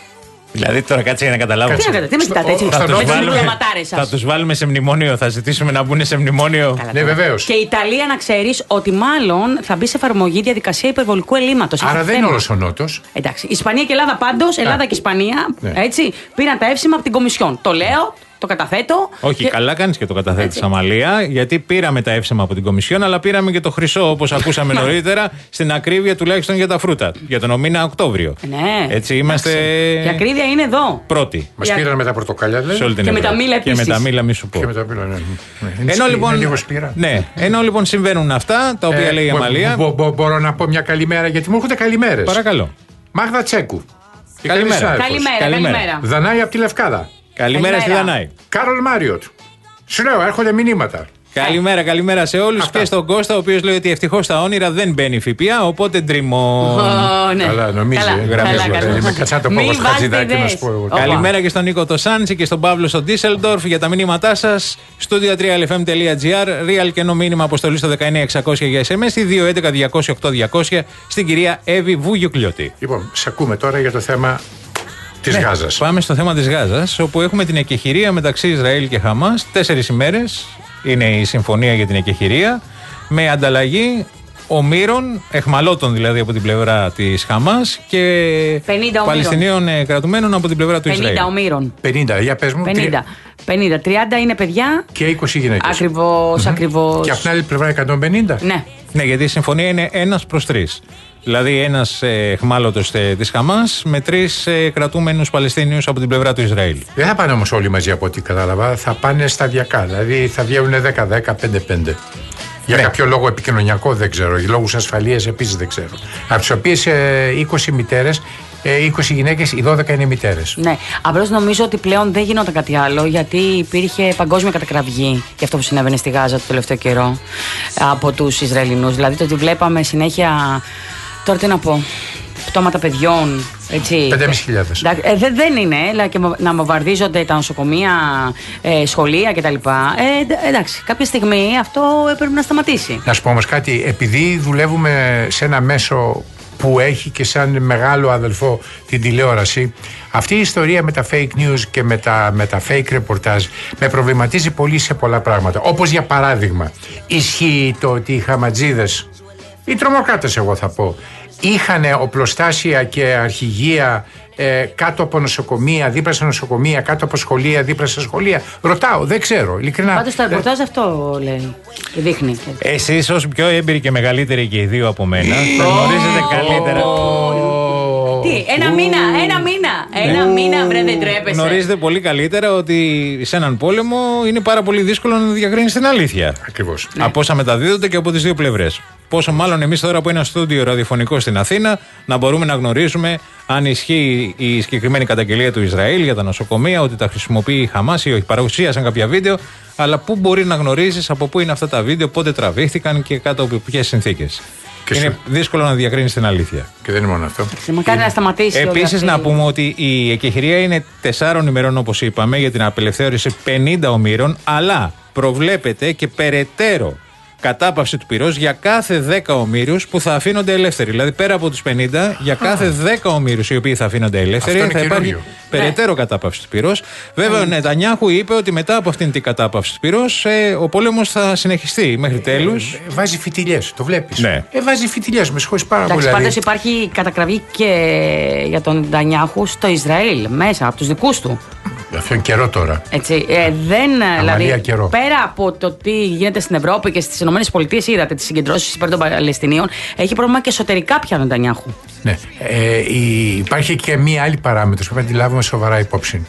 Δηλαδή τώρα κάτσε για να καταλάβω. Τι να κάνετε, τι με κοιτάτε έτσι. Θα Με τους τις βάλουμε, διπλωματάρες σας. θα τους βάλουμε σε μνημόνιο, θα ζητήσουμε να μπουν σε μνημόνιο. Καλά, Ναι, τώρα. βεβαίως. Και η Ιταλία, να ξέρεις ότι μάλλον θα μπει σε εφαρμογή διαδικασία υπερβολικού ελλείμματος. Άρα Έχει δεν είναι θέμα. όλος ο Νότος. Εντάξει. Ισπανία και Ελλάδα πάντως, Ελλάδα και Ισπανία, Ναι. έτσι, πήραν τα εύσημα από την Κομισιόν. Το λέω, το καταθέτω. Όχι, και- καλά κάνεις και το καταθέτεις, Έτσι. Αμαλία, γιατί πήραμε τα εύσημα από την Κομισιόν, αλλά πήραμε και το χρυσό, όπως ακούσαμε νωρίτερα, στην ακρίβεια τουλάχιστον για τα φρούτα, για τον μήνα Οκτώβριο. Ναι. Έτσι είμαστε Η ακρίβεια είναι εδώ. πρώτοι Μας Για- πήραν με τα πορτοκάλια, δηλαδή. σε όλη την Και με Ευρώπη. τα μήλα Και με επίσης. τα μήλα, μη σου πω. Και με τα πύλα, ναι. Ναι. Είναι Ενώ σπι- λοιπόν, είναι λίγο σπήρα. ναι, ενώ λοιπόν συμβαίνουν αυτά, τα οποία Ε, λέει η μπο- Αμαλία. μπο- μπο- Μπορώ να πω μια καλημέρα, γιατί μου έρχονται καλημέρες. Παρακαλώ. Μάγδα Τσέκου. Η Καλημέρα. καλή συνάδελφος. Καλημέρα, Καλημέρα. καλημέρα. Δανάη από τη Λευκάδα. Καλημέρα στη Καλημέρα. Δανάη. Κάρολ Μάριοτ. Σου λέω, έρχονται μηνύματα. Καλημέρα, καλημέρα σε όλους Αυτά. και στον Κώστα, ο οποίος λέει ότι ευτυχώς στα όνειρα δεν μπαίνει ΦΠΑ, οπότε ντριμών. Ω, ναι. Καλά, νομίζει. Καλά, ε, καλά, γραμμές καλά. μου. Με κάτσε να το πω Μη εγώ στο βάζετε χατζηδάκι να ιδέες. σου πω εγώ. Όπα. Καλημέρα και στον Νίκο το Σάντσι και στον Παύλο στον Ντίσελντορφ για τα μηνύματά σας. Studio τρία ελ εφ εμ τελεία τζι άρ, real και μήνυμα αποστολή στο δεκαεννιά εξακόσια για ες εμ ες ή δύο έντεκα διακόσια οκτώ διακόσια στην κυρία Εύη Βουγιουκλιώτη. Λοιπόν, σε ακούμε τώρα για το θέμα της Γάζας. Πάμε στο θέμα της Γάζας, όπου έχουμε την εκεχηρία μεταξύ Ισραήλ και Χαμάς. Τέσσερις ημέρες είναι η συμφωνία για την εκεχηρία, με ανταλλαγή ομήρων, εχμαλώτων δηλαδή από την πλευρά της Χαμάς και πενήντα ομήρων. Παλαιστινίων ε, κρατουμένων από την πλευρά του Ισραήλ. πενήντα ομήρων. πενήντα, για πες μου. πενήντα. πενήντα. τριάντα είναι παιδιά. Και είκοσι γυναίκες. Ακριβώς, ακριβώς. Και από την άλλη πλευρά εκατόν πενήντα. Ναι. Ναι, γιατί η συμφωνία είναι ένας προς τρεις. Δηλαδή ένας ε, εχμάλωτος ε, της Χαμάς με τρεις ε, κρατούμενους Παλαιστίνιους από την πλευρά του Ισραήλ. Δεν θα πάνε όμως όλοι μαζί από ό,τι κατάλαβα. Θα πάνε σταδιακά. Δηλαδή θα βγαίνουν δέκα δέκα, πέντε πέντε. Για Ναι. κάποιο λόγο επικοινωνιακό δεν ξέρω. Για λόγους ασφαλείας επίσης δεν ξέρω. Από τις οποίες ε, είκοσι μητέρες, ε, είκοσι γυναίκες, οι δώδεκα είναι μητέρες. Ναι, απλώς νομίζω ότι πλέον δεν γινόταν κάτι άλλο, γιατί υπήρχε παγκόσμια κατακραυγή για αυτό που συνέβαινε στη Γάζα το τελευταίο καιρό από τους Ισραηλινούς. Δηλαδή το ότι βλέπαμε συνέχεια. Τώρα τι να πω. Πτώματα παιδιών. Έτσι. πέντε χιλιάδες πεντακόσιες. Ε, δεν, δεν είναι, αλλά και να βομβαρδίζονται τα νοσοκομεία, ε, σχολεία κτλ. Ε, εντα- εντάξει, κάποια στιγμή αυτό έπρεπε να σταματήσει. Να σου πω όμως κάτι, επειδή δουλεύουμε σε ένα μέσο που έχει και σαν μεγάλο αδελφό την τηλεόραση, αυτή η ιστορία με τα fake news και με τα, με τα fake reportage με προβληματίζει πολύ σε πολλά πράγματα. Όπως για παράδειγμα, ισχύει το ότι οι χαματζίδες, οι τρομοκράτες εγώ θα πω, είχαν οπλοστάσια και αρχηγεία ε, κάτω από νοσοκομεία, δίπλα σε νοσοκομεία, κάτω από σχολεία, δίπλα σε σχολεία. Ρωτάω, δεν ξέρω, ειλικρινά. Πάντως το ρεπορτάζ αυτό λέει και δείχνει. Εσείς ως πιο έμπειροι και μεγαλύτεροι και οι δύο από μένα, τα γνωρίζετε καλύτερα. Τι, ένα μήνα, ένα μήνα, Ένα μήνα, βρε, δεν τρέπεσαι. Γνωρίζετε πολύ καλύτερα ότι σε έναν πόλεμο είναι πάρα πολύ δύσκολο να διακρίνεις την αλήθεια. Ακριβώς. Ναι. Από όσα μεταδίδονται και από τις δύο πλευρές. Πόσο μάλλον εμείς τώρα από ένα στούντιο ραδιοφωνικό στην Αθήνα να μπορούμε να γνωρίζουμε αν ισχύει η συγκεκριμένη καταγγελία του Ισραήλ για τα νοσοκομεία, ότι τα χρησιμοποιεί η Χαμάς ή όχι. Παρουσίασαν κάποια βίντεο, αλλά πού μπορεί να γνωρίζεις από πού είναι αυτά τα βίντεο, πότε τραβήχθηκαν και κάτω από ποιες συνθήκες. Είναι σε... δύσκολο να διακρίνεις την αλήθεια. Και δεν είναι μόνο αυτό. Μακάρι να σταματήσει. Επίσης, να πούμε ότι η εκεχηρία είναι τεσσάρων ημερών, όπως είπαμε, για την απελευθέρωση πενήντα ομήρων, αλλά προβλέπεται και περαιτέρω κατάπαυση του πυρός για κάθε δέκα ομήρους που θα αφήνονται ελεύθεροι. Δηλαδή, πέρα από τους πενήντα, για κάθε δέκα ομήρους οι οποίοι θα αφήνονται ελεύθεροι, θα υπάρχει περαιτέρω κατάπαυση του πυρός. Βέβαια, ο Νετανιάχου είπε ότι μετά από αυτήν την κατάπαυση του πυρός, ε, ο πόλεμος θα συνεχιστεί μέχρι τέλους. Ε, ε, βάζει φιτιλιές, το βλέπεις. Ναι. Ε, βάζει φιτιλιές, με συγχωρείς πάρα πολύ. Εντάξει, πάντως υπάρχει κατακραυγή και για τον Νετανιάχου στο Ισραήλ, μέσα από τους δικούς του. Αυτό είναι καιρό τώρα. Έτσι, ε, δεν, δηλαδή, καιρό. πέρα από το τι γίνεται στην Ευρώπη και στις ΗΠΑ, είδατε τις συγκεντρώσεις υπέρ των Παλαιστινίων, έχει πρόβλημα και εσωτερικά πια ο Νετανιάχου. Ναι. Ε, η, υπάρχει και μία άλλη παράμετρος που πρέπει να τη λάβουμε σοβαρά υπόψη.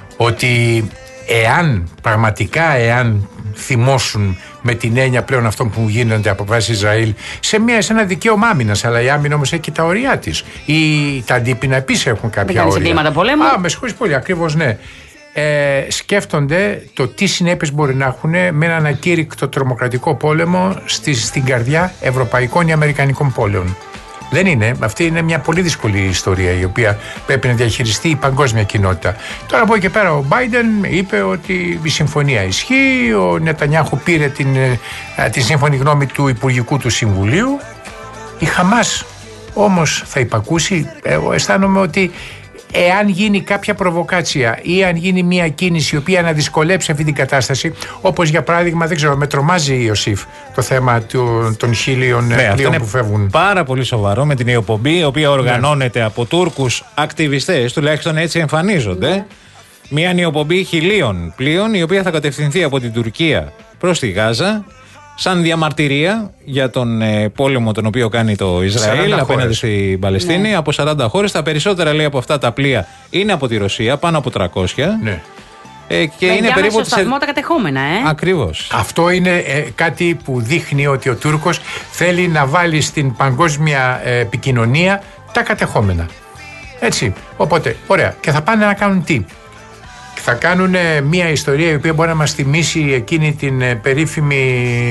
Ότι εάν, πραγματικά εάν θυμώσουν με την έννοια πλέον αυτών που γίνονται από βάση Ισραήλ σε, μια, σε ένα δικαίωμα άμυνας, αλλά η άμυνα όμως έχει και τα ωριά της. Ή τα αντίπεινα επίσης έχουν κάποια όρια. Ζητήματα πολέμου. Α, με συγχωρείς πολύ, ακριβώς ναι. Ε, σκέφτονται το τι συνέπειες μπορεί να έχουν με έναν ακήρυκτο τρομοκρατικό πόλεμο στη, στην καρδιά ευρωπαϊκών ή αμερικανικών πόλεων. Δεν είναι. Αυτή είναι μια πολύ δύσκολη ιστορία η οποία πρέπει να διαχειριστεί η παγκόσμια κοινότητα. Τώρα από εκεί και πέρα ο Biden είπε ότι η συμφωνία ισχύει, ο Νετανιάχου πήρε την, την σύμφωνη γνώμη του Υπουργικού του Συμβουλίου. Η Χαμάς όμως θα υπακούσει. Εγώ αισθάνομαι ότι εάν γίνει κάποια προβοκάτσια ή αν γίνει μια κίνηση η οποία να δυσκολέψει αυτή την κατάσταση, όπως για παράδειγμα, δεν ξέρω, με τρομάζει η Ιωσήφ το θέμα του, των χίλιων ναι, πλοίων που φεύγουν. Πάρα πολύ σοβαρό με την ιοπομπή, η οποία οργανώνεται ναι. από Τούρκους ακτιβιστές, τουλάχιστον έτσι εμφανίζονται. Ναι. Μια νεοπομπή χιλίων πλοίων, η οποία θα κατευθυνθεί από την Τουρκία προς τη Γάζα, σαν διαμαρτυρία για τον ε, πόλεμο τον οποίο κάνει το Ισραήλ απέναντι στην Παλαιστίνη. Ναι. Από σαράντα χώρες. Τα περισσότερα, λέει, από αυτά τα πλοία είναι από τη Ρωσία, πάνω από τριακόσια. Ναι. Ε, και με είναι περίπου. Στο σταθμό τα κατεχόμενα, ε. Ακριβώς. Αυτό είναι ε, κάτι που δείχνει ότι ο Τούρκος θέλει να βάλει στην παγκόσμια ε, επικοινωνία τα κατεχόμενα. Έτσι. Οπότε, ωραία. Και θα πάνε να κάνουν τι? Θα κάνουν μια ιστορία η οποία μπορεί να μας θυμίσει εκείνη την περίφημη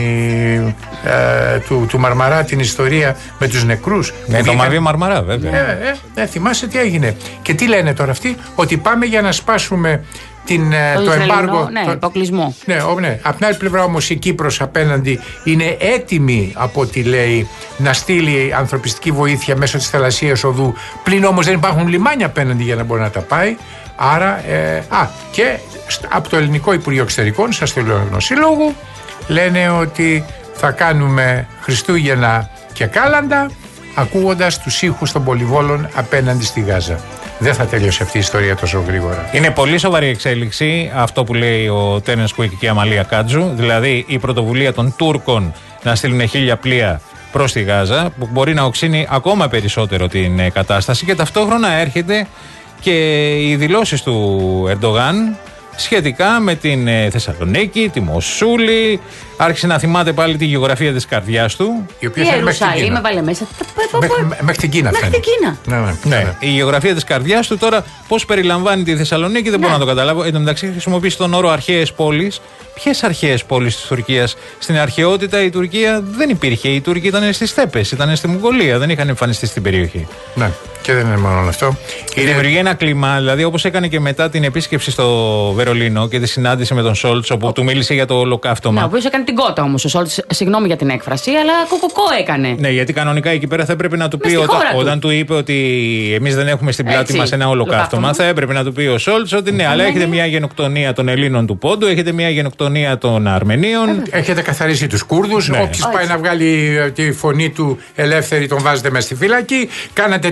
ε, του, του Μαρμαρά, την ιστορία με τους νεκρούς. Με το Μαβί Μαρμαρά, βέβαια. Ε, ε, ε, θυμάσαι τι έγινε. Και τι λένε τώρα αυτοί? Ότι πάμε για να σπάσουμε την, το, το εμπάργο. Ναι, το, υποκλεισμό. Ναι, ο, ναι. Απ' την άλλη πλευρά όμως η Κύπρος απέναντι είναι έτοιμη, από ό,τι λέει, να στείλει ανθρωπιστική βοήθεια μέσω της θαλασσίας οδού. Πλην όμως δεν υπάρχουν λιμάνια απέναντι για να μπορεί να τα πάει. Άρα, ε, α, και από το Ελληνικό Υπουργείο Εξωτερικών, σας το λέω γνωσίλογου, λένε ότι θα κάνουμε Χριστούγεννα και κάλαντα ακούγοντας τους ήχους των πολυβόλων απέναντι στη Γάζα. Δεν θα τελειώσει αυτή η ιστορία τόσο γρήγορα. Είναι πολύ σοβαρή εξέλιξη αυτό που λέει ο Τένες Κουίκ και η Αμαλία Κάτζου, δηλαδή η πρωτοβουλία των Τούρκων να στείλουν χίλια πλοία προς τη Γάζα, που μπορεί να οξύνει ακόμα περισσότερο την κατάσταση, και ταυτόχρονα έρχεται και οι δηλώσεις του Ερντογάν σχετικά με την Θεσσαλονίκη, τη Μοσούλη. Άρχισε να θυμάται πάλι τη γεωγραφία της καρδιάς του. Η οποία θέλει μέχρι την Κίνα. Βάλε μέσα. Μέχρι την Κίνα. Μέχρι την Κίνα. Ναι, ναι, ναι. Η γεωγραφία της καρδιάς του τώρα πώς περιλαμβάνει τη Θεσσαλονίκη δεν μπορώ να το καταλάβω. Εν τω μεταξύ χρησιμοποιήσει τον όρο αρχαίες πόλεις. Ποιες αρχαίες πόλεις της Τουρκίας? Στην αρχαιότητα η Τουρκία δεν υπήρχε. Οι Τούρκοι ήταν στις στέπες, ήταν στη Μογγολία, δεν είχαν εμφανιστεί στην περιοχή. Ναι. Και δεν είναι μόνο αυτό. Είναι... Δημιουργεί ένα κλίμα, δηλαδή όπως έκανε και μετά την επίσκεψη στο Βερολίνο και τη συνάντηση με τον Σόλτς, όπου ο... του μίλησε για το ολοκαύτωμα. Ναι, ο οποίος έκανε την κότα όμως ο Σόλτς, συγγνώμη για την έκφραση, αλλά κοκοκό έκανε. Ναι, γιατί κανονικά εκεί πέρα θα έπρεπε να του πει, όταν, του. όταν του είπε ότι εμείς δεν έχουμε στην πλάτη μας ένα ολοκαύτωμα, θα έπρεπε να του πει ο Σόλτς ότι ναι, αλλά έχετε μια γενοκτονία των Ελλήνων του Πόντου, έχετε μια γενοκτονία των Αρμενίων. Έχετε καθαρίσει τους Κούρδους. Ναι. Όποιος πάει να βγάλει τη φωνή του ελεύθερη τον βάζετε μέσα στη φυλακή. Κάνατε το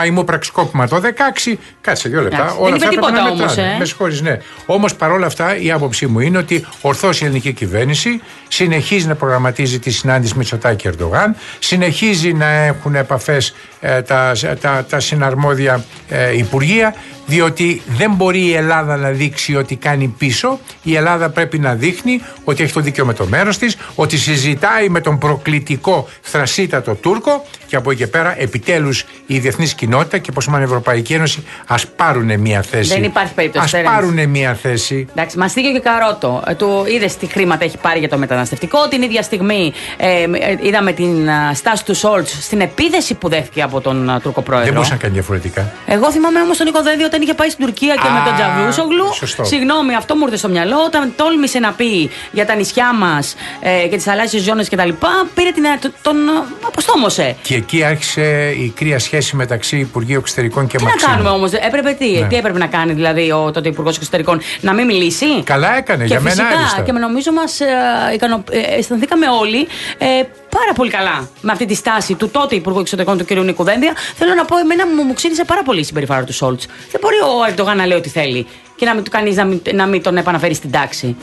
μαϊμού πραξικόπημα το δεκαέξι. Κάτσε δύο λεπτά. Άξι, όλα δεν αυτά είπε τίποτα όμως. Ε? Με συγχωρείς, ναι. Όμως παρόλα αυτά η άποψή μου είναι ότι ορθώς η ελληνική κυβέρνηση συνεχίζει να προγραμματίζει τη συνάντηση Μητσοτάκη Ερντογάν, συνεχίζει να έχουν επαφές ε, τα, τα, τα συναρμόδια ε, υπουργεία, διότι δεν μπορεί η Ελλάδα να δείξει ότι κάνει πίσω. Η Ελλάδα πρέπει να δείχνει ότι έχει το δίκαιο με το μέρος της, ότι συζητάει με τον προκλητικό θρασίτατο Τούρκο, και από εκεί και πέρα επιτέλους η διεθνής κοινότητα και πως μάλλον η Ευρωπαϊκή Ένωση ας πάρουν μια θέση. Δεν υπάρχει περίπτωση. Ας πάρουν μια θέση. Εντάξει, μαστίγιο και καρότο. Ε, του είδες τι χρήματα έχει πάρει για το μεταναστευτικό. Την ίδια στιγμή ε, ε, είδαμε την uh, στάση του Σόλτς στην επίθεση που δέχτηκε από τον uh, Τούρκο πρόεδρο. Δεν μπορούσε να κάνει διαφορετικά. Εγώ θυμάμαι όμως τον Νίκο Δένδιο όταν είχε πάει στην Τουρκία και Α, με τον Τζαβούσογλου. Σωστό. Συγγνώμη, αυτό μου ήρθε στο μυαλό. Όταν τόλμησε να πει για τα νησιά μας ε, και τις θαλάσσιες ζώνες κτλ., πήρε την, τον, τον αποστόμωσε. Και εκεί άρχισε η κρύα σχέση μεταξύ Υπουργείου Εξωτερικών και Μαξίμου. Τι να κάνουμε όμως, έπρεπε τι, ναι. τι έπρεπε να κάνει δηλαδή ο τότε Υπουργός Εξωτερικών, να μην μιλήσει. Καλά έκανε, και για μένα άριστα. Και νομίζω μας ε, ικανο... ε, αισθανθήκαμε όλοι ε, πάρα πολύ καλά με αυτή τη στάση του τότε Υπουργού Εξωτερικών του κ. Νίκου Δένδια. Θέλω να πω, εμένα μου, μου ξύνησε πάρα πολύ η συμπεριφορά του Σόλτς. Δεν μπορεί ο Ερντογάν να λέει ό,τι θέλει και να μην, κανείς να μην, να μην τον επαναφέρει στην τάξη.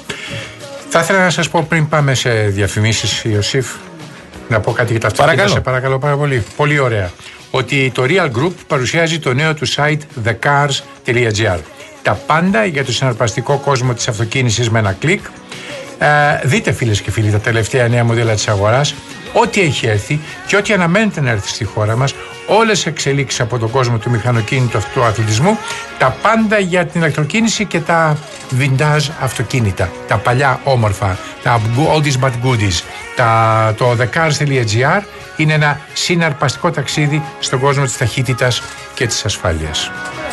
Θα ήθελα να σας πω πριν πάμε σε διαφημίσεις, Ιωσήφ, να πω κάτι για τα αυτοκίνητα. Σε παρακαλώ πάρα πολύ. Πολύ ωραία. Ότι το Real Group παρουσιάζει το νέο του site the cars dot gr. Τα πάντα για το συναρπαστικό κόσμο της αυτοκίνησης με ένα κλικ. Ε, δείτε, φίλες και φίλοι, τα τελευταία νέα μοντέλα της αγοράς, ό,τι έχει έρθει και ό,τι αναμένεται να έρθει στη χώρα μας, όλες τις εξελίξεις από τον κόσμο του μηχανοκίνητου του αθλητισμού, τα πάντα για την ηλεκτροκίνηση και τα vintage αυτοκίνητα, τα παλιά όμορφα, τα oldies but goodies. Τα, το the cars dot gr είναι ένα συναρπαστικό ταξίδι στον κόσμο της ταχύτητας και της ασφάλειας.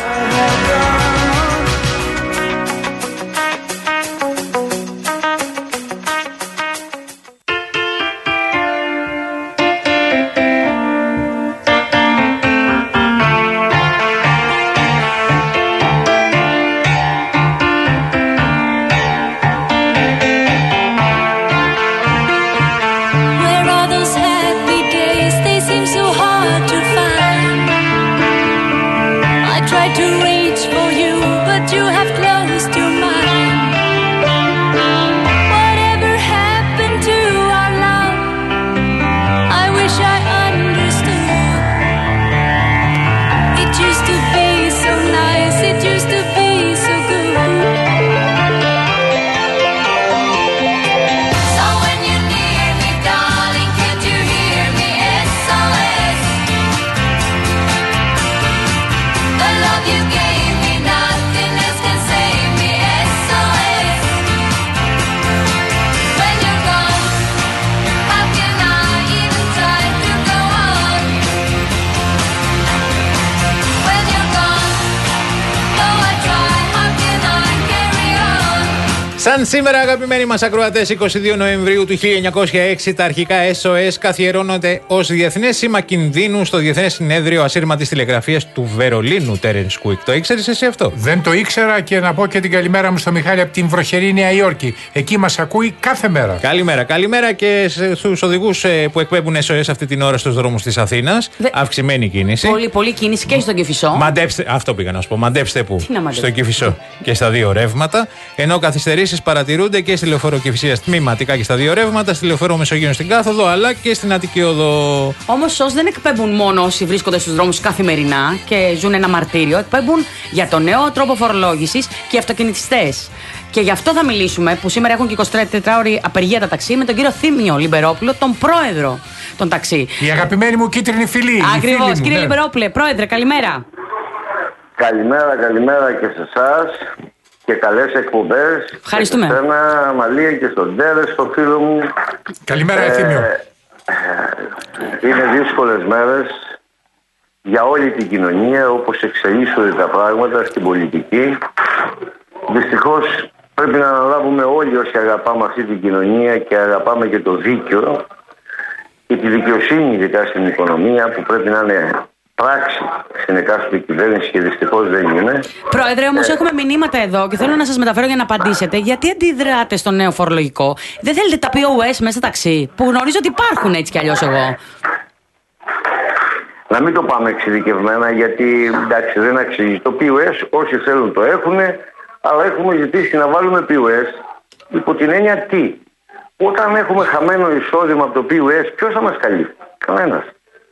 Σαν σήμερα, αγαπημένοι μας ακροατές, εικοστή δεύτερη Νοεμβρίου του χίλια εννιακόσια έξι, τα αρχικά ες ο ες καθιερώνονται ως διεθνές σήμα κινδύνου στο Διεθνές Συνέδριο Ασύρματης Τηλεγραφίας του Βερολίνου, Τέρενς Κουίκ. Το ήξερες εσύ αυτό? Δεν το ήξερα, και να πω και την καλημέρα μου στο Μιχάλη από την βροχερή Νέα Υόρκη. Εκεί μας ακούει κάθε μέρα. Καλημέρα. Καλημέρα και στους οδηγούς που εκπέμπουν ες ο ες αυτή την ώρα στους δρόμους της Αθήνας. Δε... Αυξημένη κίνηση. Πολύ, πολύ κίνηση και στον Κηφισό. Μαντέψτε, αυτό πήγα να σου πω. Μαντέψτε πού? Στο Κηφισό και στα δύο ρεύματα. Ενώ καθυστερήσεις παρατηρούνται και στη λεωφόρο Κηφισίας τμήματικά και στα δύο ρεύματα, στη λεωφόρο Μεσογείων στην κάθοδο, αλλά και στην Αττική Οδό. Όμως όσοι δεν εκπέμπουν μόνο όσοι βρίσκονται στους δρόμους καθημερινά και ζουν ένα μαρτύριο, εκπέμπουν για το νέο τρόπο φορολόγησης και οι αυτοκινητιστές. Και γι' αυτό θα μιλήσουμε, που σήμερα έχουν και εικοσιτετράωρη απεργία τα ταξί, με τον κύριο Θήμιο Λιμπερόπουλο, τον πρόεδρο των ταξί. Η αγαπημένη μου κίτρινη φιλή. Ακριβώς, κύριε ναι. Λιμπερόπουλε, πρόεδρε, καλημέρα. Καλημέρα, καλημέρα και σε εσάς. Και καλές εκπομπές. Ευχαριστούμε. Και σε ένα Μαλία και στον Τέρες, το φίλο μου. Καλημέρα, ε, Εθήμιο. Είναι δύσκολες μέρες για όλη την κοινωνία, όπως εξελίσσονται τα πράγματα στην πολιτική. Δυστυχώς πρέπει να αναλάβουμε όλοι όσοι αγαπάμε αυτή την κοινωνία και αγαπάμε και το δίκαιο και τη δικαιοσύνη, ειδικά στην οικονομία, που πρέπει να είναι πράξη στην εκάστοτε κυβέρνηση και δυστυχώς δεν είναι. Πρόεδρε, όμως ε... έχουμε μηνύματα εδώ και θέλω να σας μεταφέρω για να απαντήσετε. Γιατί αντιδράτε στο νέο φορολογικό? Δεν θέλετε τα πι ο ες μέσα ταξί, που γνωρίζω ότι υπάρχουν έτσι κι αλλιώς εγώ? Να μην το πάμε εξειδικευμένα, γιατί εντάξει δεν αξίζει. Το πι γιου ες όσοι θέλουν το έχουν, αλλά έχουμε ζητήσει να βάλουμε πι γιου ες υπό την έννοια τι. Όταν έχουμε χαμένο εισόδημα από το πι γιου ες, ποιος θα μας καλύψει? Κανένας.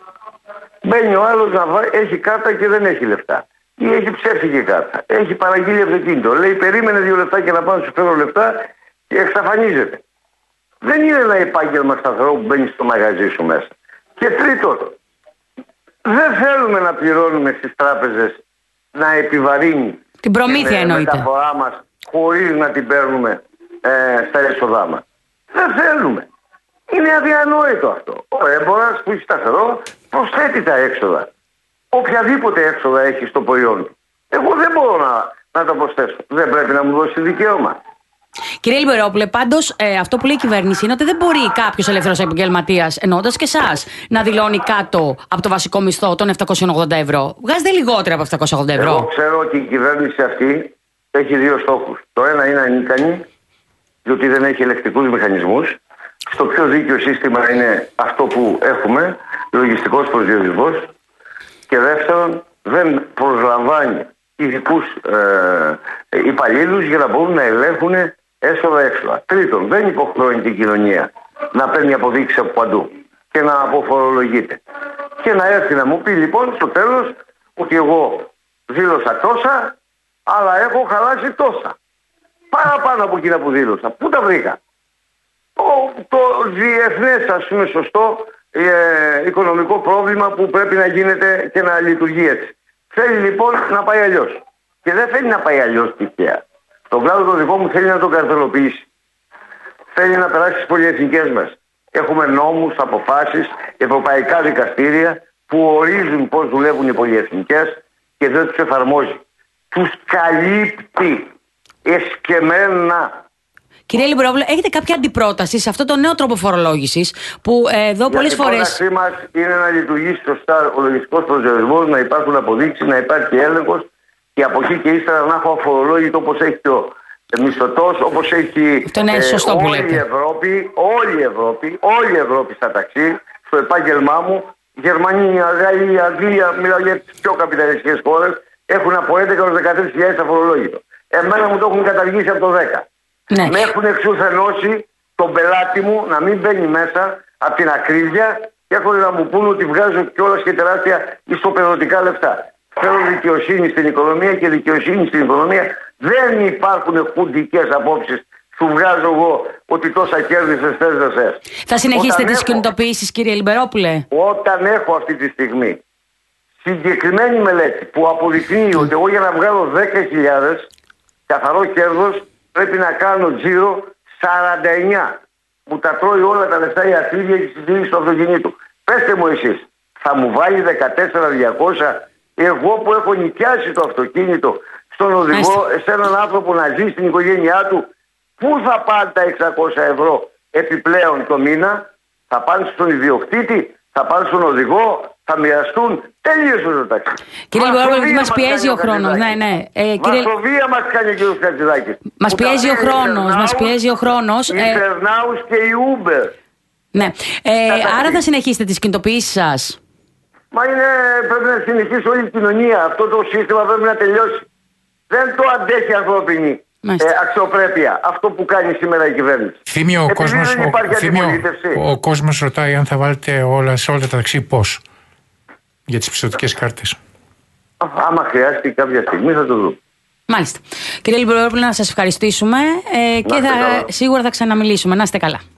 Μπαίνει ο άλλος να βά... έχει κάρτα και δεν έχει λεφτά. Ή έχει ψεύτικη κάρτα. Έχει παραγγείλει αυτοκίνητο. Λέει περίμενε δύο λεπτά και να πάω να σου φέρω λεφτά και εξαφανίζεται. Δεν είναι ένα επάγγελμα σταθερό που μπαίνει στο μαγαζί σου μέσα. Και τρίτον, δεν θέλουμε να πληρώνουμε στις τράπεζες να επιβαρύνει την προμήθεια την εννοείται. μεταφορά μας χωρίς να την παίρνουμε ε, στα έσοδά μας. Δεν θέλουμε. Είναι αδιανόητο αυτό. Ο έμπορας που έχει σταθερό προσθέτει τα έξοδα. Οποιαδήποτε έξοδα έχει στο προϊόν του. Εγώ δεν μπορώ να, να τα προσθέσω. Δεν πρέπει να μου δώσει δικαίωμα. Κύριε Λιμπερόπουλε, πάντως ε, αυτό που λέει η κυβέρνηση είναι ότι δεν μπορεί κάποιος ελεύθερος επαγγελματίας, εννοώντας και εσάς, να δηλώνει κάτω από το βασικό μισθό των επτακόσια ογδόντα ευρώ. Βγάζετε λιγότερα από επτακόσια ογδόντα ευρώ. Εγώ ξέρω ότι η κυβέρνηση αυτή έχει δύο στόχους. Το ένα είναι ανίκανη, διότι δεν έχει ελεκτικούς μηχανισμούς. Στο πιο δίκαιο σύστημα είναι αυτό που έχουμε, λογιστικός προσδιορισμός. Και δεύτερον, δεν προσλαμβάνει ειδικούς ε, υπαλλήλους για να μπορούν να ελέγχουν έσοδα-έξοδα. Τρίτον, δεν υποχρεώνει την κοινωνία να παίρνει αποδείξεις από παντού και να αποφορολογείται. Και να έρθει να μου πει λοιπόν στο τέλος ότι εγώ δήλωσα τόσα, αλλά έχω χαλάσει τόσα. Παραπάνω από εκείνα που δήλωσα. Πού τα βρήκα? Το, το διεθνές, ας πούμε, σωστό ε, οικονομικό πρόβλημα που πρέπει να γίνεται και να λειτουργεί έτσι. Θέλει λοιπόν να πάει αλλιώς. Και δεν θέλει να πάει αλλιώς τυχαία. Τον κλάδο το δικό μου θέλει να τον καρτελοποιήσει. Θέλει να περάσει στις πολυεθνικές μας. Έχουμε νόμους, αποφάσεις, ευρωπαϊκά δικαστήρια που ορίζουν πώς δουλεύουν οι πολυεθνικές και δεν τους εφαρμόζει. Τους καλύπτει εσκεμμένα. Κύριε Λιμπερόπουλε, έχετε κάποια αντιπρόταση σε αυτό το νέο τρόπο φορολόγησης που ε, εδώ πολλές φορές. Η πρότασή μας είναι να λειτουργήσει σωστά ο λογιστικός προσδιορισμός, να υπάρχουν αποδείξεις, να υπάρχει έλεγχος και από εκεί και ύστερα να έχω αφορολόγητο όπως έχει και ο μισθωτός, όπως έχει αυτό είναι σωστό, ε, που όλη, η Ευρώπη, όλη η Ευρώπη, όλη η Ευρώπη στα ταξί, στο επάγγελμά μου. Γερμανία, Γαλλία, Αγγλία, μιλάω για τις πιο καπιταλιστικές χώρες, έχουν από έντεκα έως δεκατρείς χιλιάδες αφορολόγητο. Εμένα μου το έχουν καταργήσει από το δέκα. Ναι. Με έχουν εξουθενώσει τον πελάτη μου να μην μπαίνει μέσα από την ακρίβεια και έχουν να μου πούν ότι βγάζω κιόλας και τεράστια ιστοπεδωτικά λεφτά. Θέλω δικαιοσύνη στην οικονομία και δικαιοσύνη στην οικονομία δεν υπάρχουν χουντικές απόψεις. Σου βγάζω εγώ ότι τόσα κέρδισες θες να θες. Θα συνεχίσετε τις κινητοποιήσεις, κύριε Λιμπερόπουλε? Όταν έχω αυτή τη στιγμή συγκεκριμένη μελέτη που αποδεικνύει ότι εγώ για να βγάλω δέκα χιλιάδες καθαρό κέρδος πρέπει να κάνω τζίρο σαράντα εννιά. Μου τα τρώει όλα τα λεφτά η ακρίβεια και η συντήρηση του αυτοκινήτου. Πέστε μου εσείς, θα μου βάλει δεκατέσσερα χιλιάδες διακόσια εγώ που έχω νοικιάσει το αυτοκίνητο στον οδηγό, σε έναν άνθρωπο να ζει στην οικογένειά του, πού θα πάνε τα εξακόσια ευρώ επιπλέον το μήνα? Θα πάνε στον ιδιοκτήτη, θα πάνε στον οδηγό, θα μοιραστούν. Τελείωσε το ταξί. Κύριε Λιμπερόπουλε, μας πιέζει ο χρόνος. Ναι, ναι. Ε, κύριε... Μασοβία μας κάνει ο κύριος Χατζηδάκης. Μας πιέζει ο χρόνος. Μας πιέζει ο χρόνος. Η Περνάους και η Uber. Ναι. Ε, άρα θα συνεχίσετε τις κινητοποιήσεις σας? Μα είναι, πρέπει να συνεχίσει όλη η κοινωνία. Αυτό το σύστημα πρέπει να τελειώσει. Δεν το αντέχει ανθρώπινη ε, αξιοπρέπεια. Αυτό που κάνει σήμερα η κυβέρνηση. Θύμιο, ο κόσμος, ο, ο, ο κόσμος ρωτάει αν θα βάλετε όλα, σε όλα τα ταξί πώς για τις πιστωτικές κάρτες. Άμα χρειάζεται κάποια στιγμή θα το δούμε. Μάλιστα. Κύριε Λιμπερόπουλε, να σας ευχαριστήσουμε ε, και θα, σίγουρα θα ξαναμιλήσουμε. Να είστε καλά.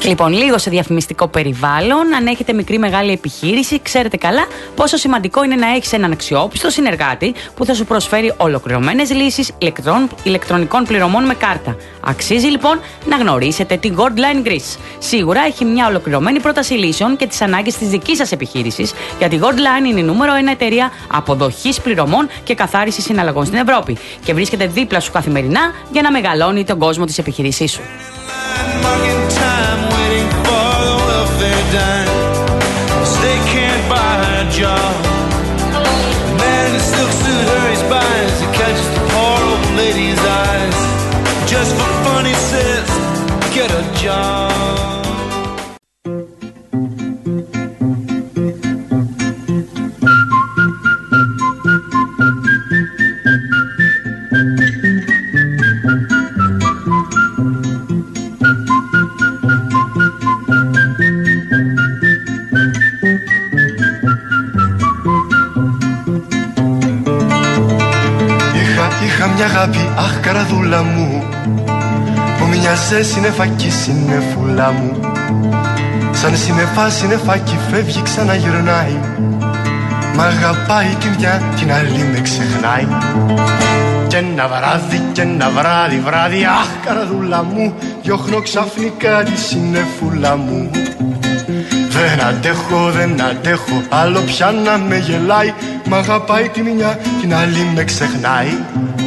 Λοιπόν, λίγο σε διαφημιστικό περιβάλλον. Αν έχετε μικρή μεγάλη επιχείρηση, ξέρετε καλά πόσο σημαντικό είναι να έχεις έναν αξιόπιστο συνεργάτη που θα σου προσφέρει ολοκληρωμένες λύσεις ηλεκτρον, ηλεκτρονικών πληρωμών με κάρτα. Αξίζει λοιπόν να γνωρίσετε την Goldline Greece. Σίγουρα έχει μια ολοκληρωμένη πρόταση λύσεων και τις ανάγκες της δικής σας επιχείρησης, γιατί η Goldline είναι η νούμερο ένα εταιρεία αποδοχής πληρωμών και καθάρισης συναλλαγών στην Ευρώπη και βρίσκεται δίπλα σου καθημερινά για να μεγαλώνει τον κόσμο της επιχείρησής σου. Μια αγάπη, αχ καραδούλα μου, που μοιάζε συννεφάκι συννεφούλα μου. Σαν συννεφά συννεφάκι φεύγει ξαναγυρνάει, μ' αγαπάει τη μια την άλλη με ξεχνάει. Κι ένα βράδυ κι ένα βράδυ βράδυ, αχ καραδούλα μου, διώχνω ξαφνικά τη συννεφούλα μου. Δεν αντέχω, δεν αντέχω, άλλο πια να με γελάει, μ' αγαπάει τη μια την άλλη με ξεχνάει.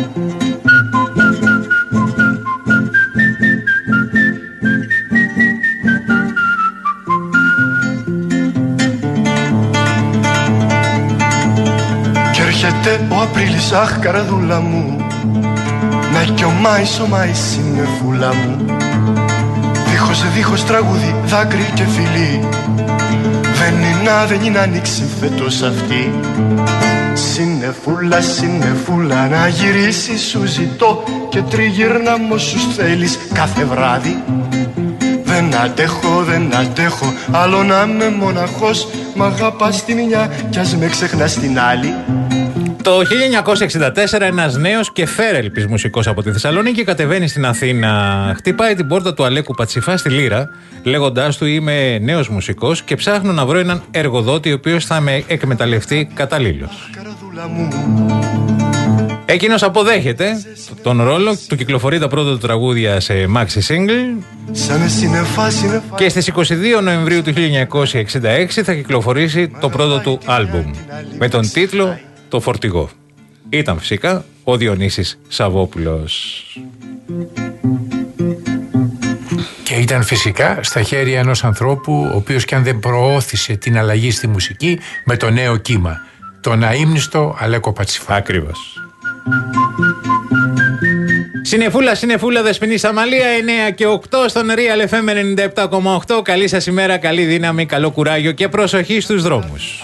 Ο Απρίλης, αχ καραδούλα μου, να κι ο Μάης, ο Μάης συννεφούλα μου. Δίχως, δίχως τραγούδι, δάκρυ και φιλί, δεν είναι, δεν είναι ανοίξει φέτος αυτή. Συννεφούλα, συννεφούλα, να γυρίσεις σου ζητώ και τριγύρνα μ' όσους θέλεις κάθε βράδυ. Δεν αντέχω, δεν αντέχω, άλλο να είμαι μοναχός, μ' αγαπάς τη μια κι ας με ξεχνάς την άλλη. Το χίλια εννιακόσια εξήντα τέσσερα ένας νέος και φέρελπης μουσικός από τη Θεσσαλονίκη κατεβαίνει στην Αθήνα. Χτυπάει την πόρτα του Αλέκου Πατσιφά στη Λύρα, λέγοντάς του είμαι νέος μουσικός και ψάχνω να βρω έναν εργοδότη ο οποίος θα με εκμεταλλευτεί καταλήλως. Εκείνος αποδέχεται τον ρόλο, του κυκλοφορεί τα πρώτα του τραγούδια σε maxi single και στις είκοσι δύο Νοεμβρίου του χίλια εννιακόσια εξήντα έξι θα κυκλοφορήσει το πρώτο του άλμπουμ με τον τίτλο «Το Φορτηγό». Ήταν φυσικά ο Διονύσης Σαββόπουλος. Και ήταν φυσικά στα χέρια ενός ανθρώπου ο οποίος κι αν δεν προώθησε την αλλαγή στη μουσική με το νέο κύμα, τον αείμνηστο Αλέκο Πατσιφά. Ακριβώς. Συνεφούλα, συνεφούλα, Δεσποινή Σαμαλία, εννέα και οκτώ στον Real εφ εμ ενενήντα επτά κόμμα οκτώ. Καλή σας ημέρα, καλή δύναμη, καλό κουράγιο και προσοχή στους δρόμους.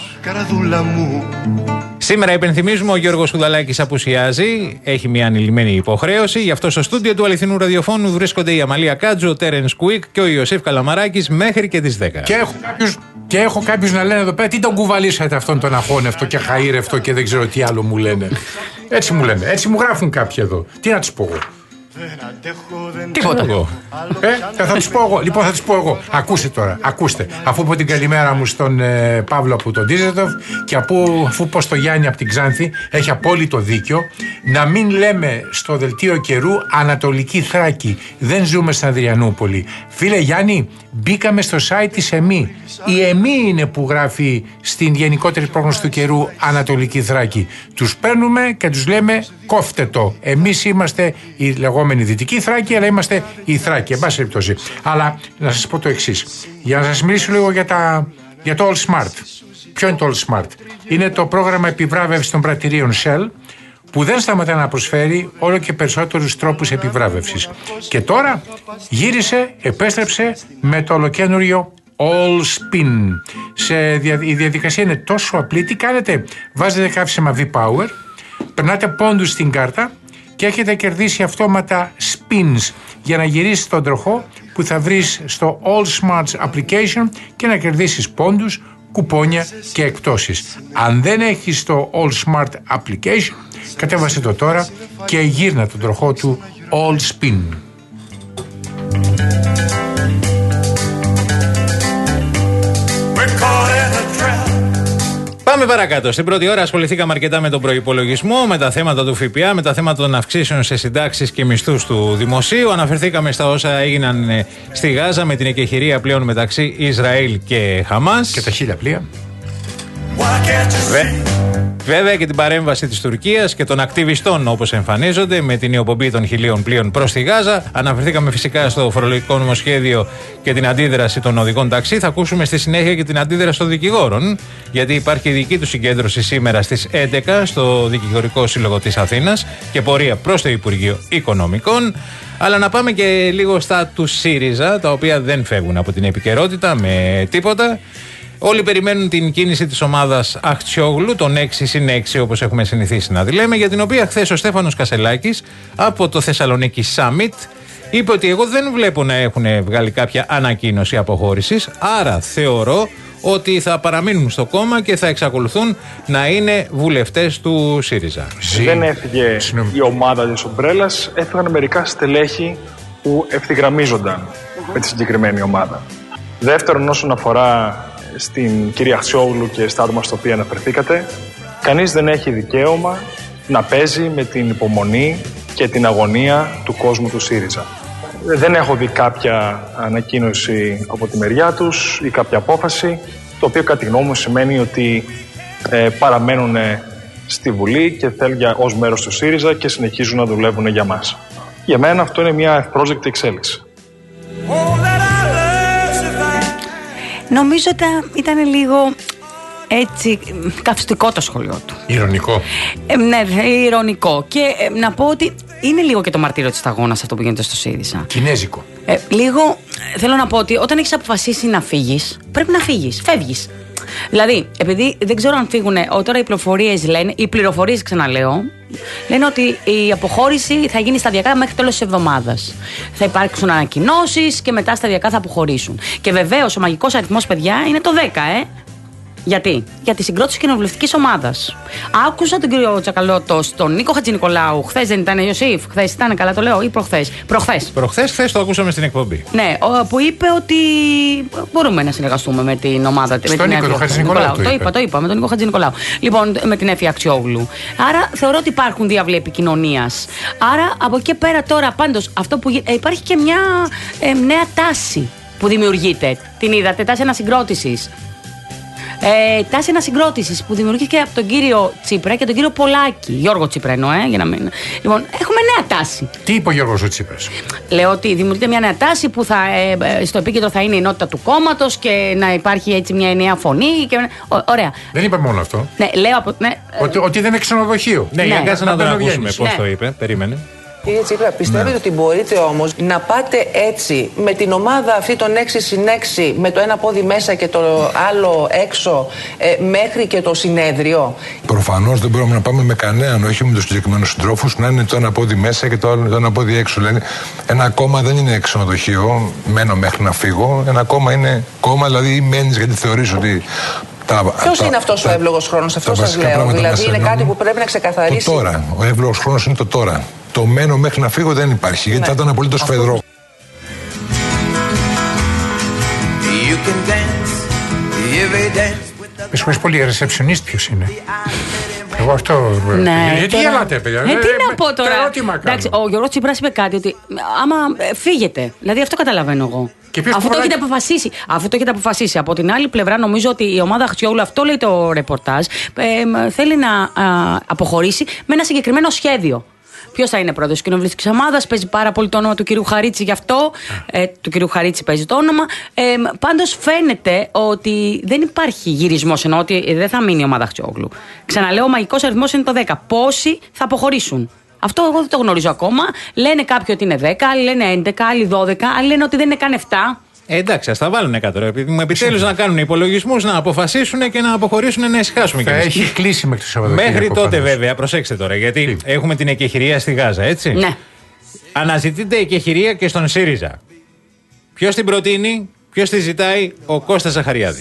Σήμερα υπενθυμίζουμε ο Γιώργος Κουδαλάκης απουσιάζει, έχει μια ανηλυμένη υποχρέωση. Γι' αυτό στο στούντιο του αληθινού ραδιοφώνου βρίσκονται η Αμαλία Κάτζου, ο Τέρενς Κουίκ και ο Ιωσήφ Καλαμαράκης μέχρι και τις δέκα. Και έχω κάποιους, και έχω κάποιους να λένε εδώ πέρα, τι τον κουβαλήσατε αυτόν τον αχώνευτο και χαΐρευτο και δεν ξέρω τι άλλο μου λένε. Έτσι μου λένε, έτσι μου γράφουν κάποιοι εδώ. Τι να τους πω εγώ. Τίποτα εγώ. Ε, θα τους πω εγώ. Λοιπόν, θα τους πω εγώ. Ακούστε τώρα, ακούστε. Αφού πω την καλημέρα μου στον ε, Παύλο από τον Ντίζετοφ και αφού, αφού πω στο Γιάννη από την Ξάνθη, έχει απόλυτο δίκιο. Να μην λέμε στο δελτίο καιρού Ανατολική Θράκη. Δεν ζούμε στην Αδριανούπολη. Φίλε Γιάννη, μπήκαμε στο site της ΕΜΗ. Η ΕΜΗ είναι που γράφει στην γενικότερη πρόγνωση του καιρού Ανατολική Θράκη. Τους παίρνουμε και τους λέμε κόφτε το. Εμείς είμαστε οι λεγόμενοι Δυτική Θράκη, αλλά είμαστε η Θράκη, εν πάση περιπτώσει. Αλλά να σας πω το εξής. Για να σας μιλήσω λίγο για, τα, για το All Smart. Ποιο είναι το All Smart? Είναι το πρόγραμμα επιβράβευσης των πρατηρίων Shell, που δεν σταματά να προσφέρει όλο και περισσότερους τρόπους επιβράβευσης. Και τώρα γύρισε, επέστρεψε με το ολοκένουργιο All Spin. Σε, η διαδικασία είναι τόσο απλή. Τι κάνετε? Βάζετε καύσιμα V-Power, περνάτε πόντους στην κάρτα και έχετε κερδίσει αυτόματα spins για να γυρίσεις τον τροχό που θα βρεις στο All Smarts application και να κερδίσεις πόντους, κουπόνια και εκπτώσεις. Αν δεν έχεις το All Smart application, κατέβασε το τώρα και γύρνα τον τροχό του All Spin. Πάμε παρακάτω. Στην πρώτη ώρα ασχοληθήκαμε αρκετά με τον προϋπολογισμό, με τα θέματα του ΦΠΑ, με τα θέματα των αυξήσεων σε συντάξεις και μισθούς του δημοσίου. Αναφερθήκαμε στα όσα έγιναν στη Γάζα με την εκεχηρία πλέον μεταξύ Ισραήλ και Χαμάς. Και τα χίλια πλοία. Βε... Βέβαια και την παρέμβαση της Τουρκίας και των ακτιβιστών όπως εμφανίζονται με την νεοπομπή των χιλίων πλοίων προς τη Γάζα. Αναφερθήκαμε φυσικά στο φορολογικό νομοσχέδιο και την αντίδραση των οδηγών ταξί. Θα ακούσουμε στη συνέχεια και την αντίδραση των δικηγόρων, γιατί υπάρχει δική του συγκέντρωση σήμερα στις έντεκα στο Δικηγορικό Σύλλογο της Αθήνας και πορεία προς το Υπουργείο Οικονομικών. Αλλά να πάμε και λίγο στα του ΣΥΡΙΖΑ, τα οποία δεν φεύγουν από την επικαιρότητα με τίποτα. Όλοι περιμένουν την κίνηση της ομάδας Αχτσιόγλου, των έξι συν έξι όπως έχουμε συνηθίσει να τη λέμε, για την οποία χθες ο Στέφανος Κασελάκης από το Θεσσαλονίκη Summit είπε ότι εγώ δεν βλέπω να έχουν βγάλει κάποια ανακοίνωση αποχώρησης, άρα θεωρώ ότι θα παραμείνουν στο κόμμα και θα εξακολουθούν να είναι βουλευτές του ΣΥΡΙΖΑ. Δεν έφυγε η ομάδα της ομπρέλας, έφυγαν μερικά στελέχη που ευθυγραμμίζονταν με τη συγκεκριμένη ομάδα. Δεύτερον, όσον αφορά στην κυρία Αχτσιόγλου και στα άτομα στα οποία αναφερθήκατε, κανείς δεν έχει δικαίωμα να παίζει με την υπομονή και την αγωνία του κόσμου του ΣΥΡΙΖΑ. Δεν έχω δει κάποια ανακοίνωση από τη μεριά τους ή κάποια απόφαση, το οποίο κατά τη γνώμη μου σημαίνει ότι ε, παραμένουν στη Βουλή και θέλουν για, ως μέρος του ΣΥΡΙΖΑ και συνεχίζουν να δουλεύουν για μας. Για μένα αυτό είναι μια ευπρόσδεκτη εξέλιξη. Νομίζω ότι ήταν λίγο έτσι καυστικό το σχολείο του. Ηρωνικό. Ε, ναι, ηρωνικό. Και ε, να πω ότι είναι λίγο και το μαρτύριο της σταγόνας αυτό που γίνεται στο ΣΥΡΙΖΑ. Κινέζικο. Ε, λίγο, θέλω να πω ότι όταν έχεις αποφασίσει να φύγεις, πρέπει να φύγεις. Φεύγεις. Δηλαδή, επειδή δεν ξέρω αν φύγουν, τώρα οι πληροφορίες λένε, οι πληροφορίες ξαναλέω, λένε ότι η αποχώρηση θα γίνει σταδιακά μέχρι τέλος της εβδομάδας. Θα υπάρξουν ανακοινώσεις και μετά σταδιακά θα αποχωρήσουν. Και βεβαίως ο μαγικός αριθμός, παιδιά, είναι το δέκα, ε. Γιατί? Για τη συγκρότηση κοινοβουλευτικής ομάδας. Άκουσα τον κύριο Τσακαλώτο, τον Νίκο Χατζηνικολάου. Χθες δεν ήταν, Ιωσήφ? Χθες ήταν, καλά το λέω, ή προχθές? Προχθές. Προχθές, χθες το ακούσαμε στην εκπομπή. Ναι, που είπε ότι μπορούμε να συνεργαστούμε με την ομάδα. Στον με Νίκο Χατζηνικολάου. Το, το είπα, το είπα, με τον Νίκο Χατζηνικολάου. Λοιπόν, με την Έφη Αχτσιόγλου. Άρα θεωρώ ότι υπάρχουν διάβλοι επικοινωνίας. Άρα από εκεί πέρα τώρα, πάντως, αυτό που ε, υπάρχει και μια ε, νέα τάση που δημιουργείται. Την είδατε, τάση ανασυγκρότησης. Ε, τάση ανασυγκρότησης που δημιουργήθηκε από τον κύριο Τσίπρα και τον κύριο Πολάκη. Γιώργο Τσίπρα εννοώ, ε, για να μην. Λοιπόν, έχουμε νέα τάση. Τι είπε ο Γιώργος ο Τσίπρας? Λέω ότι δημιουργείται μια νέα τάση που θα, ε, στο επίκεντρο θα είναι η ενότητα του κόμματος και να υπάρχει έτσι μια ενιαία φωνή. Και, ο, ωραία. Δεν είπε μόνο αυτό. Ναι, λέω από. Ναι, ότι, ότι δεν είναι ξενοδοχείο. Ναι, ναι, για κάτσε να, να τον ακούσουμε πώς ναι. το είπε. Περίμενε. Κύριε Τσίπρα, πιστεύετε ναι. ότι μπορείτε όμως να πάτε έτσι με την ομάδα αυτή των έξι συν έξι, με το ένα πόδι μέσα και το άλλο έξω, ε, μέχρι και το συνέδριο? Προφανώς δεν μπορούμε να πάμε με κανέναν, όχι με τους συγκεκριμένους συντρόφους, να είναι το ένα πόδι μέσα και το άλλο το ένα πόδι έξω. Δηλαδή, ένα κόμμα δεν είναι ξενοδοχείο, μένω μέχρι να φύγω. Ένα κόμμα είναι κόμμα, δηλαδή μένεις γιατί θεωρείς ότι. Ποιος είναι αυτός ο εύλογος χρόνος, αυτό σας λέω? Δηλαδή, είναι κάτι που πρέπει να ξεκαθαρίσει. Το τώρα. Ο εύλογος χρόνος είναι το τώρα. Το μένω μέχρι να φύγω δεν υπάρχει, γιατί ναι. θα ήταν απολύτως φεδρό. Με συγχωρείς πολύ, ρεσεψιονίστ ποιος είναι? Εγώ αυτό. Ναι, γιατί τώρα... γελάτε, παιδιά? Ε, τι να πω τώρα. Εντάξει, ο Γιώργος Τσίπρας είπε κάτι, ότι άμα φύγετε, δηλαδή αυτό καταλαβαίνω εγώ. Αφού το έχετε αποφασίσει. Αφού το έχετε αποφασίσει. Από την άλλη πλευρά, νομίζω ότι η ομάδα Αχτσιόγλου, αυτό λέει το ρεπορτάζ, ε, θέλει να α, αποχωρήσει με ένα συγκεκριμένο σχέδιο. Ποιος θα είναι πρόεδρος της κοινοβουλευτικής ομάδας? Παίζει πάρα πολύ το όνομα του κυρίου Χαρίτση γι' αυτό. Ε, του κυρίου Χαρίτση παίζει το όνομα. Ε, πάντως φαίνεται ότι δεν υπάρχει γυρισμός, ενώ ότι δεν θα μείνει η ομάδα Αχτσιόγλου. Ξαναλέω, ο μαγικός αριθμός είναι το δέκα. Πόσοι θα αποχωρήσουν? Αυτό εγώ δεν το γνωρίζω ακόμα. Λένε κάποιοι ότι είναι δέκα, άλλοι λένε έντεκα, άλλοι δώδεκα, άλλοι λένε ότι δεν είναι καν επτά. Ε, εντάξει, ας τα βάλουν εκατό. Επιτέλους να κάνουν υπολογισμούς, να αποφασίσουν και να αποχωρήσουν, να ησυχάσουμε κι εμείς. Έχει κλείσει μέχρι το Σαββατοκύριακο. Μέχρι τότε, βέβαια, προσέξτε τώρα, γιατί Τι? έχουμε την εκεχηρία στη Γάζα, έτσι. Ναι. Αναζητείται εκεχηρία και στον ΣΥΡΙΖΑ. Ποιος την προτείνει, ποιος τη ζητάει? Ο Κώστας Ζαχαριάδης.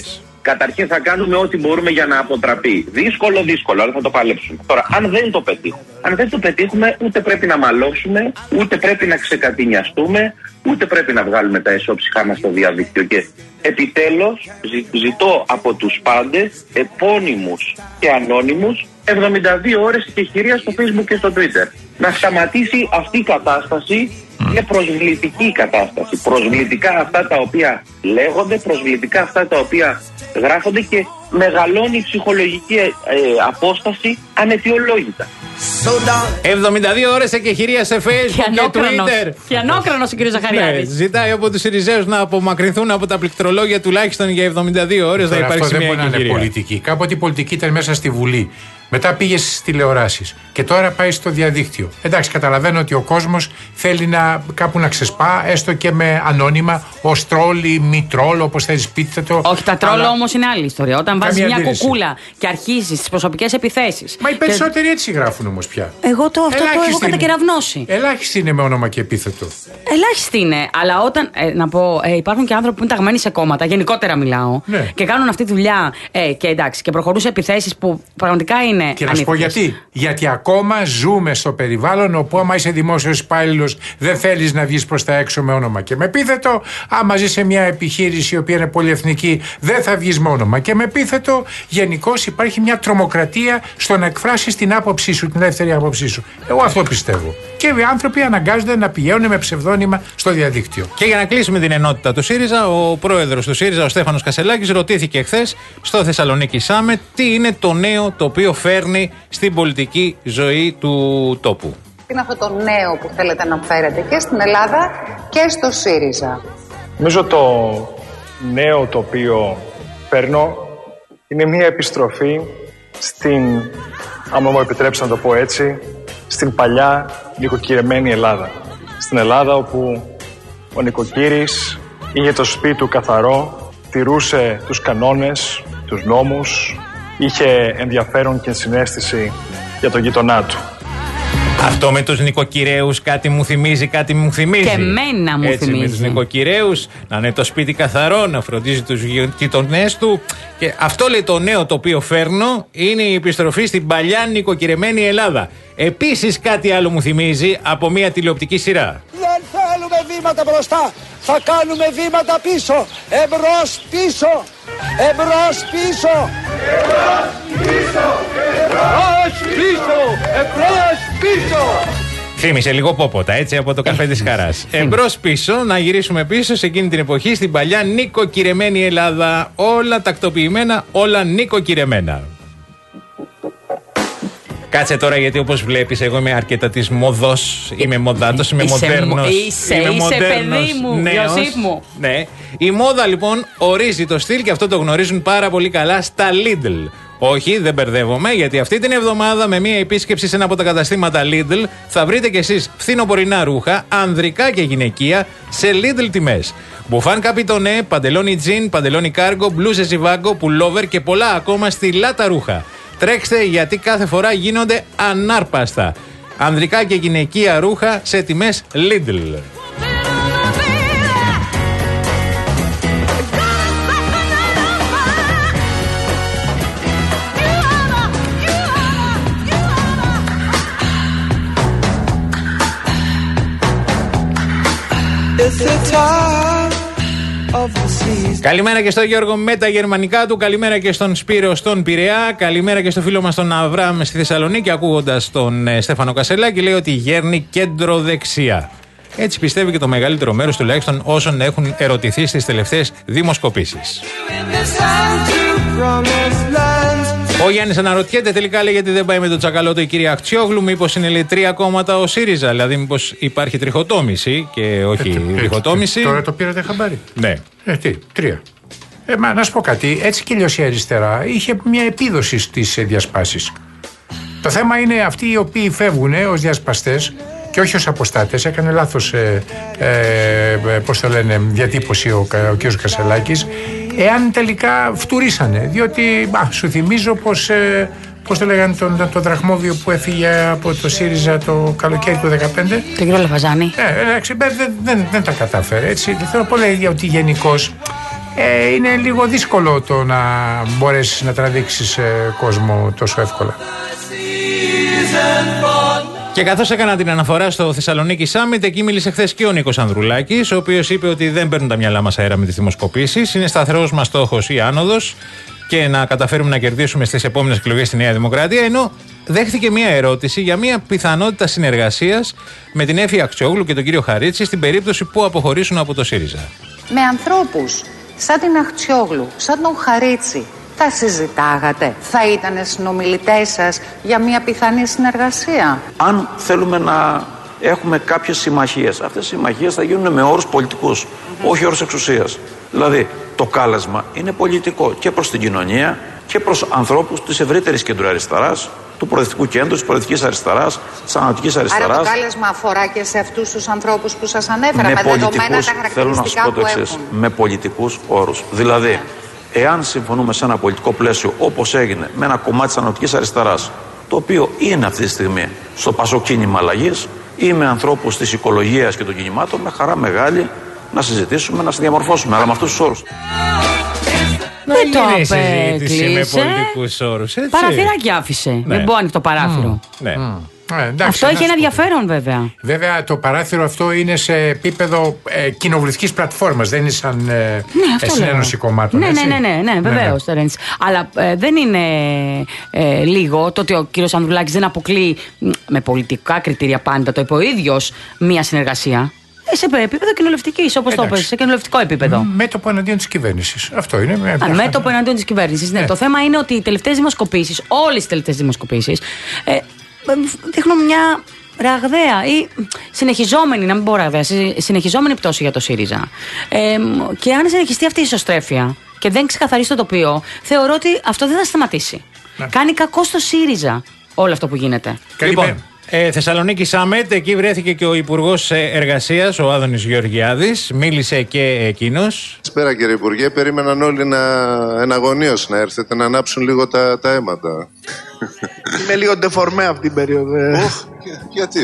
Καταρχήν θα κάνουμε ό,τι μπορούμε για να αποτραπεί. Δύσκολο, δύσκολο, αλλά θα το παλέψουμε. Τώρα, αν δεν το πετύχουμε, αν δεν το πετύχουμε, ούτε πρέπει να μαλώσουμε, ούτε πρέπει να ξεκατηνιαστούμε, ούτε πρέπει να βγάλουμε τα εσώψυχά μας στο διαδίκτυο. Και επιτέλους, ζη, ζητώ από τους πάντες, επώνυμους και ανώνυμους, εβδομήντα δύο ώρες εκεχηρία στο Facebook και στο Twitter. Να σταματήσει αυτή η κατάσταση. Είναι προσβλητική η κατάσταση. Προσβλητικά αυτά τα οποία λέγονται, προσβλητικά αυτά τα οποία γράφονται και μεγαλώνει η ψυχολογική ε, απόσταση αναιτιολόγητα. εβδομήντα δύο ώρες εκεχηρία σε Facebook και Twitter. Φιανόκρανος ο κ. Ζαχαριάδης. Ναι, ζητάει από τους Συριζέους να απομακρυνθούν από τα πληκτρολόγια τουλάχιστον για εβδομήντα δύο ώρες. Τώρα, να υπάρξει αυτό μια δεν μπορεί να είναι πολιτική. Κάποτε η πολιτική ήταν μέσα στη Βουλή. Μετά πήγε στις τηλεοράσεις. Και τώρα πάει στο διαδίκτυο. Εντάξει, καταλαβαίνω ότι ο κόσμος θέλει να, κάπου να ξεσπά, έστω και με ανώνυμα, ως τρόλ ή μη τρόλ, όπως θέλεις πείτε το. Όχι, τα τρόλ αλλά... όμως είναι άλλη ιστορία. Όταν βάζεις μια αντίρρηση. κουκούλα και αρχίζεις τις προσωπικές επιθέσεις. Μα οι περισσότεροι και... έτσι γράφουν όμως πια. Εγώ το αυτό Ελάχιστη το έχω κατακεραυνώσει. Ελάχιστη είναι με όνομα και επίθετο. Ελάχιστη είναι. Αλλά όταν. Ε, να πω, ε, υπάρχουν και άνθρωποι που είναι ταγμένοι σε κόμματα, γενικότερα μιλάω, ναι. και κάνουν αυτή τη δουλειά ε, και εντάξει, και προχωρούν σε επιθέσεις που πραγματικά είναι. Και να σου πω γιατί. Γιατί ακόμα ζούμε στο περιβάλλον όπου, άμα είσαι δημόσιος υπάλληλος, δεν θέλεις να βγεις προς τα έξω με όνομα και με επίθετο. Άμα ζεις σε μια επιχείρηση η οποία είναι πολυεθνική, δεν θα βγεις με όνομα και με επίθετο. Γενικώς υπάρχει μια τρομοκρατία στο να εκφράσεις την άποψή σου, την ελεύθερη άποψή σου. Εγώ αυτό πιστεύω. Και οι άνθρωποι αναγκάζονται να πηγαίνουν με ψευδόνυμα στο διαδίκτυο. Και για να κλείσουμε την ενότητα του ΣΥΡΙΖΑ, ο πρόεδρος του ΣΥΡΙΖΑ, ο Στέφανος Κασσελάκης, ρωτήθηκε χθες στο Θεσσαλονίκη Summit τι είναι το νέο το οποίο φέρνει στην πολιτική ζωή του τόπου. Τι είναι αυτό το νέο που θέλετε να φέρετε και στην Ελλάδα και στο ΣΥΡΙΖΑ? Νομίζω το νέο το οποίο παίρνω είναι μια επιστροφή στην, άμα μου επιτρέψει να το πω έτσι, στην παλιά νοικοκυρεμένη Ελλάδα. Στην Ελλάδα όπου ο νοικοκύρης είχε το σπίτι του καθαρό, τηρούσε τους κανόνες, τους νόμους, είχε ενδιαφέρον και συναίσθηση για τον γειτονά του. Αυτό με τους νοικοκυρέους κάτι μου θυμίζει, κάτι μου θυμίζει. Και εμένα μου Έτσι, θυμίζει. με τους νοικοκυρέους, να είναι το σπίτι καθαρό, να φροντίζει τους γειτονές του. Και αυτό λέει το νέο το οποίο φέρνω, είναι η επιστροφή στην παλιά νοικοκυρεμένη Ελλάδα. Επίσης κάτι άλλο μου θυμίζει από μια τηλεοπτική σειρά. Δεν θέλουμε βήματα μπροστά, θα κάνουμε βήματα πίσω, εμπρός πίσω, εμπρός πίσω. Εμπρός πίσω, εμπρός πίσω, εμπρός πίσω. Θύμισε λίγο πόποτα, έτσι, από το καφέ της Χαράς. Εμπρός πίσω, να γυρίσουμε πίσω σε εκείνη την εποχή στην παλιά νοικοκυρεμένη Ελλάδα. Όλα τακτοποιημένα, όλα νοικοκυρεμένα. Κάτσε τώρα, γιατί όπως βλέπεις εγώ είμαι αρκετά της μοδός, είμαι μοδάτος, είμαι είσαι, μοντέρνος. Είσαι, είμαι είσαι μοντέρνος, παιδί μου, νέος, Ιωσήφ μου. Ναι. Η μόδα λοιπόν ορίζει το στυλ και αυτό το γνωρίζουν πάρα πολύ καλά στα Lidl. Όχι, δεν μπερδεύομαι, γιατί αυτή την εβδομάδα με μία επίσκεψη σε ένα από τα καταστήματα Lidl θα βρείτε κι εσείς φθινοπορεινά ρούχα, ανδρικά και γυναικεία, σε Lidl τιμές. Μπουφάν καπιτονέ, παντελόνι τζιν, παντελόνι κάργο, μπλούζε ζιβάγκο, πουλόβερ και πολλά ακόμα στυλάτα ρούχα. Τρέξτε, γιατί κάθε φορά γίνονται ανάρπαστα. Ανδρικά και γυναικεία ρούχα σε τιμές Lidl. Καλημέρα και στο Γιώργο με τα γερμανικά του. Καλημέρα και στον Σπύρο στον Πειραιά. Καλημέρα και στο φίλο μας τον Αβραάμ στη Θεσσαλονίκη. Ακούγοντας τον ε, Στέφανο Κασσελάκη, λέει ότι γέρνει κέντρο δεξιά. Έτσι πιστεύει και το μεγαλύτερο μέρος τουλάχιστον όσων έχουν ερωτηθεί στις τελευταίες δημοσκοπήσεις. Ο Γιάννης αναρωτιέται τελικά, λέει, γιατί δεν πάει με το τσακαλώτο η κυρία Αχτσιόγλου. Μήπως είναι, λέει, τρία κόμματα ο ΣΥΡΙΖΑ, δηλαδή μήπως υπάρχει τριχοτόμηση και όχι ε, διχοτόμηση. Τώρα το πήρατε χαμπάρι. Ναι. Ε, τι, τρία. Ε, μα να σου πω κάτι, έτσι κι αλλιώς η αριστερά είχε μια επίδοση στις διασπάσεις. Το θέμα είναι αυτοί οι οποίοι φεύγουν ως διασπαστές και όχι ως αποστάτες. Έκανε λάθος ε, ε, πώς το λένε, διατύπωση ο, ο κ. Κασσελάκης, εάν τελικά φτουρίσανε. Διότι α, σου θυμίζω πως, ε, πώς το λέγανε τον, τον, τον Δραχμόβιο που έφυγε από το ΣΥΡΙΖΑ το καλοκαίρι του δεκαπέντε. Τον κ. Λαφαζάνη. Ε, εντάξει, δεν, δεν, δεν τα κατάφερε. Έτσι. Θέλω να πω, λέει, ότι γενικώς ε, είναι λίγο δύσκολο το να μπορέσεις να τραβήξεις ε, κόσμο τόσο εύκολα. Και καθώς έκανα την αναφορά στο Θεσσαλονίκη Summit, εκεί μίλησε χθες και ο Νίκος Ανδρουλάκης, ο οποίος είπε ότι δεν παίρνουν τα μυαλά μας αέρα με τις δημοσκοπήσεις. Είναι σταθερός μας στόχος η άνοδος και να καταφέρουμε να κερδίσουμε στις επόμενες εκλογές στη Νέα Δημοκρατία. Ενώ δέχθηκε μια ερώτηση για μια πιθανότητα συνεργασίας με την Έφη Αξιόγλου και τον κύριο Χαρίτση στην περίπτωση που αποχωρήσουν από το ΣΥΡΙΖΑ. Με ανθρώπους σαν την Αξιόγλου, σαν τον Χαρίτση, θα συζητάγατε, θα ήτανε συνομιλητές σας για μια πιθανή συνεργασία? Αν θέλουμε να έχουμε κάποιες συμμαχίες, αυτές οι συμμαχίες θα γίνουν με όρους πολιτικούς, mm-hmm. όχι όρους εξουσίας. Δηλαδή, το κάλεσμα είναι πολιτικό και προς την κοινωνία και προς ανθρώπους της ευρύτερης κεντροαριστεράς, του προοδευτικού κέντρου, της προοδευτικής αριστεράς, της ανατολικής αριστεράς. Άρα το κάλεσμα αφορά και σε αυτούς τους ανθρώπους που σας ανέφερα, με, με δεδομένα τα χαρακτηριστικά που έχουν. Με πολιτικούς όρους. Δηλαδή, εάν συμφωνούμε σε ένα πολιτικό πλαίσιο όπως έγινε με ένα κομμάτι της ανατολικής αριστεράς, το οποίο είναι αυτή τη στιγμή στο Πασόκ κίνημα αλλαγής, ή με ανθρώπους της οικολογίας και των κινημάτων, με χαρά μεγάλη να συζητήσουμε, να συνδιαμορφώσουμε, αλλά με αυτούς τους όρους. Δεν το απέκλεισε. Με πολιτικούς όρους, έτσι. Παραθυράκι άφησε. Ναι. Δεν μπορεί ανοιχτό παράθυρο. Mm. Ναι. Mm. Ε, εντάξει, αυτό έχει ένα ενδιαφέρον βέβαια. Βέβαια το παράθυρο αυτό είναι σε επίπεδο ε, κοινοβουλευτικής πλατφόρμας, δεν είναι σαν ε, ναι, συνένωση κομμάτων. Ναι, ναι, ναι, ναι, ναι, βεβαίως. Ναι, ναι. Αλλά ε, δεν είναι ε, λίγο το ότι ο κύριος Ανδρουλάκης δεν αποκλεί με πολιτικά κριτήρια πάντα, το είπε ο ίδιος, μία συνεργασία. Σε επίπεδο κοινοβουλευτικής, όπως το είπες, σε κοινοβουλευτικό επίπεδο. Μέτωπο εναντίον της κυβέρνησης. Αυτό είναι. Α, μέτωπο εναντίον της κυβέρνησης. Ναι. Ναι. Το θέμα είναι ότι οι τελευταίες δημοσκοπήσεις, όλες οι τελευταίες δημοσκοπήσεις, ε, δείχνουν μια ραγδαία ή συνεχιζόμενη, να μην πω ραγδαία, συνεχιζόμενη πτώση για το ΣΥΡΙΖΑ. Ε, και αν συνεχιστεί αυτή η ισοστρέφεια και δεν ξεκαθαρίσει το τοπίο, θεωρώ ότι αυτό δεν θα σταματήσει. Ναι. Κάνει κακό στο ΣΥΡΙΖΑ όλο αυτό που γίνεται. Λοιπόν, ε, Θεσσαλονίκη Summit, εκεί βρέθηκε και ο Υπουργός Εργασίας, ο Άδωνης Γεωργιάδης. Μίλησε και εκείνος. Καλησπέρα κύριε Υπουργέ, περίμεναν όλοι να εναγωνίως να έρθετε να ανάψουν λίγο τα, τα αίματα. Είμαι λίγο ντεφορμέ αυτή την περίοδο. Γιατί?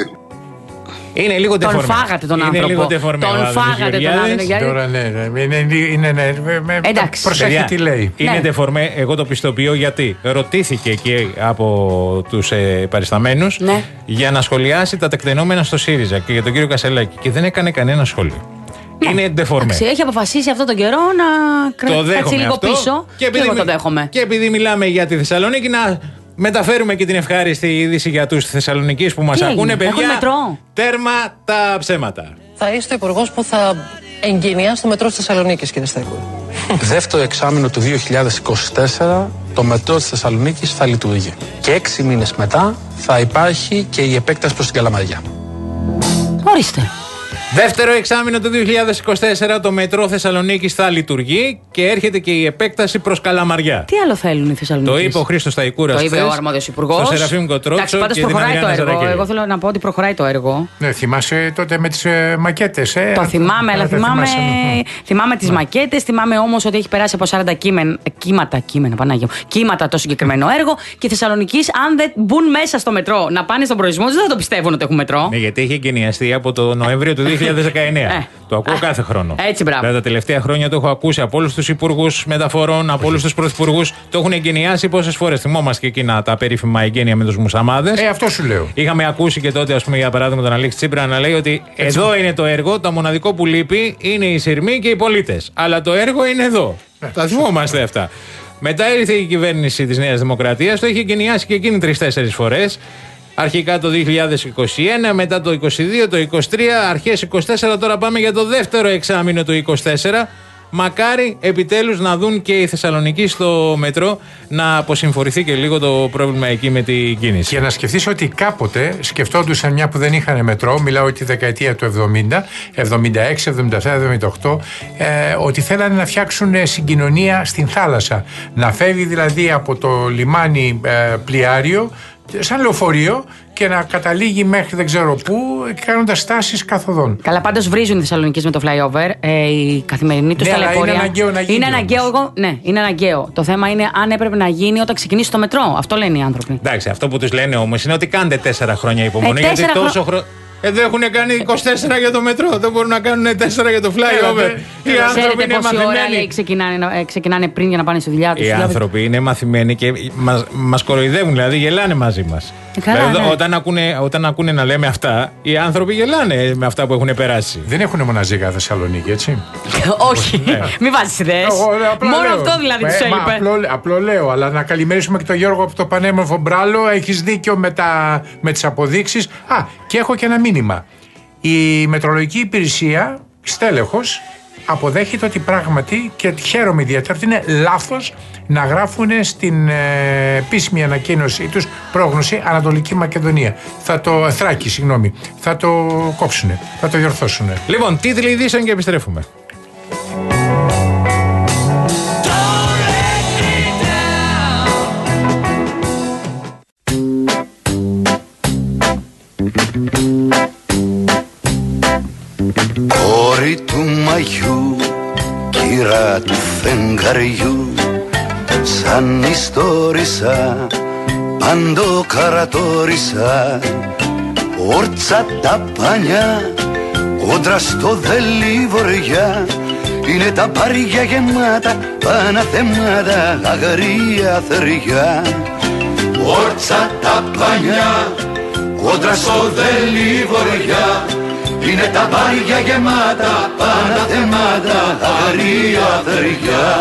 Είναι λίγο τον τεφορμέ. φάγατε τον άνθρωπο. Είναι λίγο τεφορμέ. Τον φάγατε τον άνθρωπο. Τώρα ναι, ναι, είναι, είναι, ναι, εντάξει. Προσέχει τι λέει. Είναι ναι. τεφορμέ, εγώ το πιστοποιώ γιατί ρωτήθηκε εκεί από τους ε, παρισταμένους ναι. για να σχολιάσει τα τεκτενόμενα στο ΣΥΡΙΖΑ και για τον κύριο Κασελάκη και δεν έκανε κανένα σχόλιο. Ναι. Είναι ντεφορμέ. Έχει αποφασίσει αυτόν τον καιρό να κάτσει λίγο αυτό. Πίσω και, επειδή, και εγώ το δέχομαι. Και επειδή μιλάμε για τη Θεσσαλονίκη, να μεταφέρουμε και την ευχάριστη είδηση για τους Θεσσαλονικείς που μας ακούνε. Παιδιά, τέρμα τα ψέματα. Θα είστε ο υπουργός που θα εγκαινιάσει το μετρό της Θεσσαλονίκης, κύριε Σταϊκούρη. Δεύτερο εξάμηνο του δύο χιλιάδες είκοσι τέσσερα το μετρό της Θεσσαλονίκης θα λειτουργεί. Και έξι μήνες μετά θα υπάρχει και η επέκταση προς την Καλαμαριά. Ορίστε. Δεύτερο εξάμηνο του δύο χιλιάδες είκοσι τέσσερα το μετρό Θεσσαλονίκης θα λειτουργεί και έρχεται και η επέκταση προς Καλαμαριά. Τι άλλο θέλουν οι Θεσσαλονίκες? Το είπε ο Χρήστος Σταϊκούρας. Το είπε ο αρμόδιος υπουργός. Το Σεραφείμ Κοτρότσο. Εντάξει, πάντως προχωράει το έργο. Εγώ θέλω να πω ότι προχωράει το έργο. Ναι, θυμάσαι τότε με τις ε, μακέτες. Ε, το θυμάμαι, αλλά θυμάμαι, θυμάμαι τις μακέτες. Θυμάμαι όμως ότι έχει περάσει από σαράντα κείμεν, κύματα, κείμενα, Πανάγιο, κύματα το συγκεκριμένο έργο. Και οι Θεσσαλονικείς, αν δεν μπουν μέσα στο μετρό να πάνε στον προορισμό τους, δεν θα το πιστεύουν ότι έχουν μετρό. Ναι, γιατί είχε εγκαινιαστεί από το Νοέμβριο του δύο χιλιάδες δεκαεννέα. Ε. Το ακούω ε. κάθε χρόνο. Έτσι, μπράβο. Δηλαδή, τα τελευταία χρόνια το έχω ακούσει από όλους τους υπουργούς μεταφορών, από όλους τους πρωθυπουργούς. Το έχουν εγκαινιάσει πόσες φορές. Θυμόμαστε και εκείνα τα περίφημα εγγένεια με τους μουσαμάδες. Ε, αυτό σου λέω. Είχαμε ακούσει και τότε, ας πούμε, για παράδειγμα, τον Αλέξη Τσίπρα να λέει ότι έτσι. Εδώ είναι το έργο, το μοναδικό που λείπει είναι οι σειρμοί και οι πολίτες. Αλλά το έργο είναι εδώ. Ε, τα θυμόμαστε αυτά. Μετά ήρθε η κυβέρνηση της Νέας Δημοκρατίας, το είχε εγκαινιάσει και εκείνη τρεις-τέσσερις φορές. Αρχικά το δύο χιλιάδες είκοσι ένα, μετά το είκοσι δύο, το είκοσι τρία, αρχές είκοσι τέσσερα, τώρα πάμε για το δεύτερο εξάμηνο του είκοσι τέσσερα. Μακάρι επιτέλους να δουν και οι Θεσσαλονικοί στο μετρό να αποσυμφορηθεί και λίγο το πρόβλημα εκεί με την κίνηση. Και να σκεφτείς ότι κάποτε σκεφτόντουσαν μια που δεν είχαν μετρό, μιλάω τη δεκαετία του εβδομήντα, εβδομήντα έξι, εβδομήντα επτά, εβδομήντα οκτώ, ε, ότι θέλανε να φτιάξουν συγκοινωνία στην θάλασσα. Να φεύγει δηλαδή από το λιμάνι ε, πλοιάριο, σαν λεωφορείο και να καταλήγει μέχρι δεν ξέρω πού, κάνοντας στάσεις καθοδόν. Καλά, πάντως βρίζουν οι Θεσσαλονικείς με το flyover. Ε, η καθημερινή τους ναι, ταλαιπωρία. Είναι αναγκαίο να γίνει. Είναι αναγκαίο, εγώ, ναι, είναι αναγκαίο. Το θέμα είναι αν έπρεπε να γίνει όταν ξεκινήσει το μετρό. Αυτό λένε οι άνθρωποι. Εντάξει, αυτό που τους λένε όμως είναι ότι κάντε τέσσερα χρόνια υπομονή. Ε, γιατί τέσσερα τόσο, χρο... Εδώ έχουν κάνει είκοσι τέσσερα για το μετρό. Δεν μπορούν να κάνουν τέσσερα για το flyover. Οι άνθρωποι είναι μαθημένοι. Ξεκινάνε, ξεκινάνε πριν για να πάνε στη δουλειά τους. Οι άνθρωποι είναι μαθημένοι και μας, μας κοροϊδεύουν, δηλαδή γελάνε μαζί μας. Δηλαδή, ναι. όταν, ακούνε, όταν ακούνε να λέμε αυτά, οι άνθρωποι γελάνε με αυτά που έχουν περάσει. Δεν έχουν μοναζίκα Θεσσαλονίκη, έτσι. Όχι, ναι. Μην βάζεις ιδέες. Μόνο λέω. Αυτό δηλαδή τους έλειπε. Απλό, απλό λέω, αλλά να καλημερίσουμε και τον Γιώργο από το πανέμορφο Μπράλο. Έχεις δίκιο με, τα, με τις αποδείξεις. Α, και έχω και ένα μήνυμα. Η Μετρολογική Υπηρεσία, στέλεχος, αποδέχεται ότι πράγματι, και χαίρομαι ιδιαίτερα, ότι είναι λάθος να γράφουν στην ε, επίσημη ανακοίνωσή τους πρόγνωση Ανατολική Μακεδονία. Θα το, Θράκη, συγγνώμη. Θα το κόψουνε, θα το διορθώσουνε. Λοιπόν, τίτλοι ειδήσεων και επιστρέφουμε. Κόρη του μαγιού, κύρα του φεγγαριού, σαν ιστορίσα, παντοκαρατόρισα, όρτσα τα πανιά, κόντρα στο δελί βορειά, είναι τα πάρια γεμάτα, παναθεμάτα, αγρία θεριά. Όρτσα τα πανιά, κόντρα στο δελί βορειά, είναι τα μπάρια γεμάτα, παναθεμάτα, αγρία θεριά.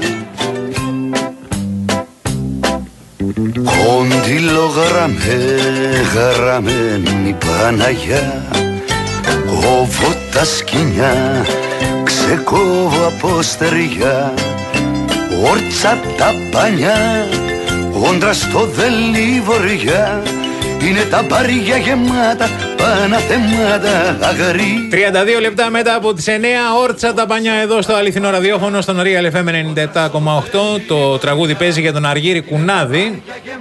Κοντιλογραμμέ, γραμμένη Παναγιά, κόβω τα σκοινιά, ξεκόβω από στεριά. Όρτσα τα πανιά, κόντρα στο δελί βορειά, είναι τα μπάρια γεμάτα, παναθεμάτα, αγρή. τριάντα δύο λεπτά μετά από τις εννιά, όρτσα τα πανιά εδώ στο αληθινό ραδιόφωνο, στον Real εφ εμ ενενήντα επτά κόμμα οκτώ. Το τραγούδι παίζει για τον Αργύρη Κουνάδη,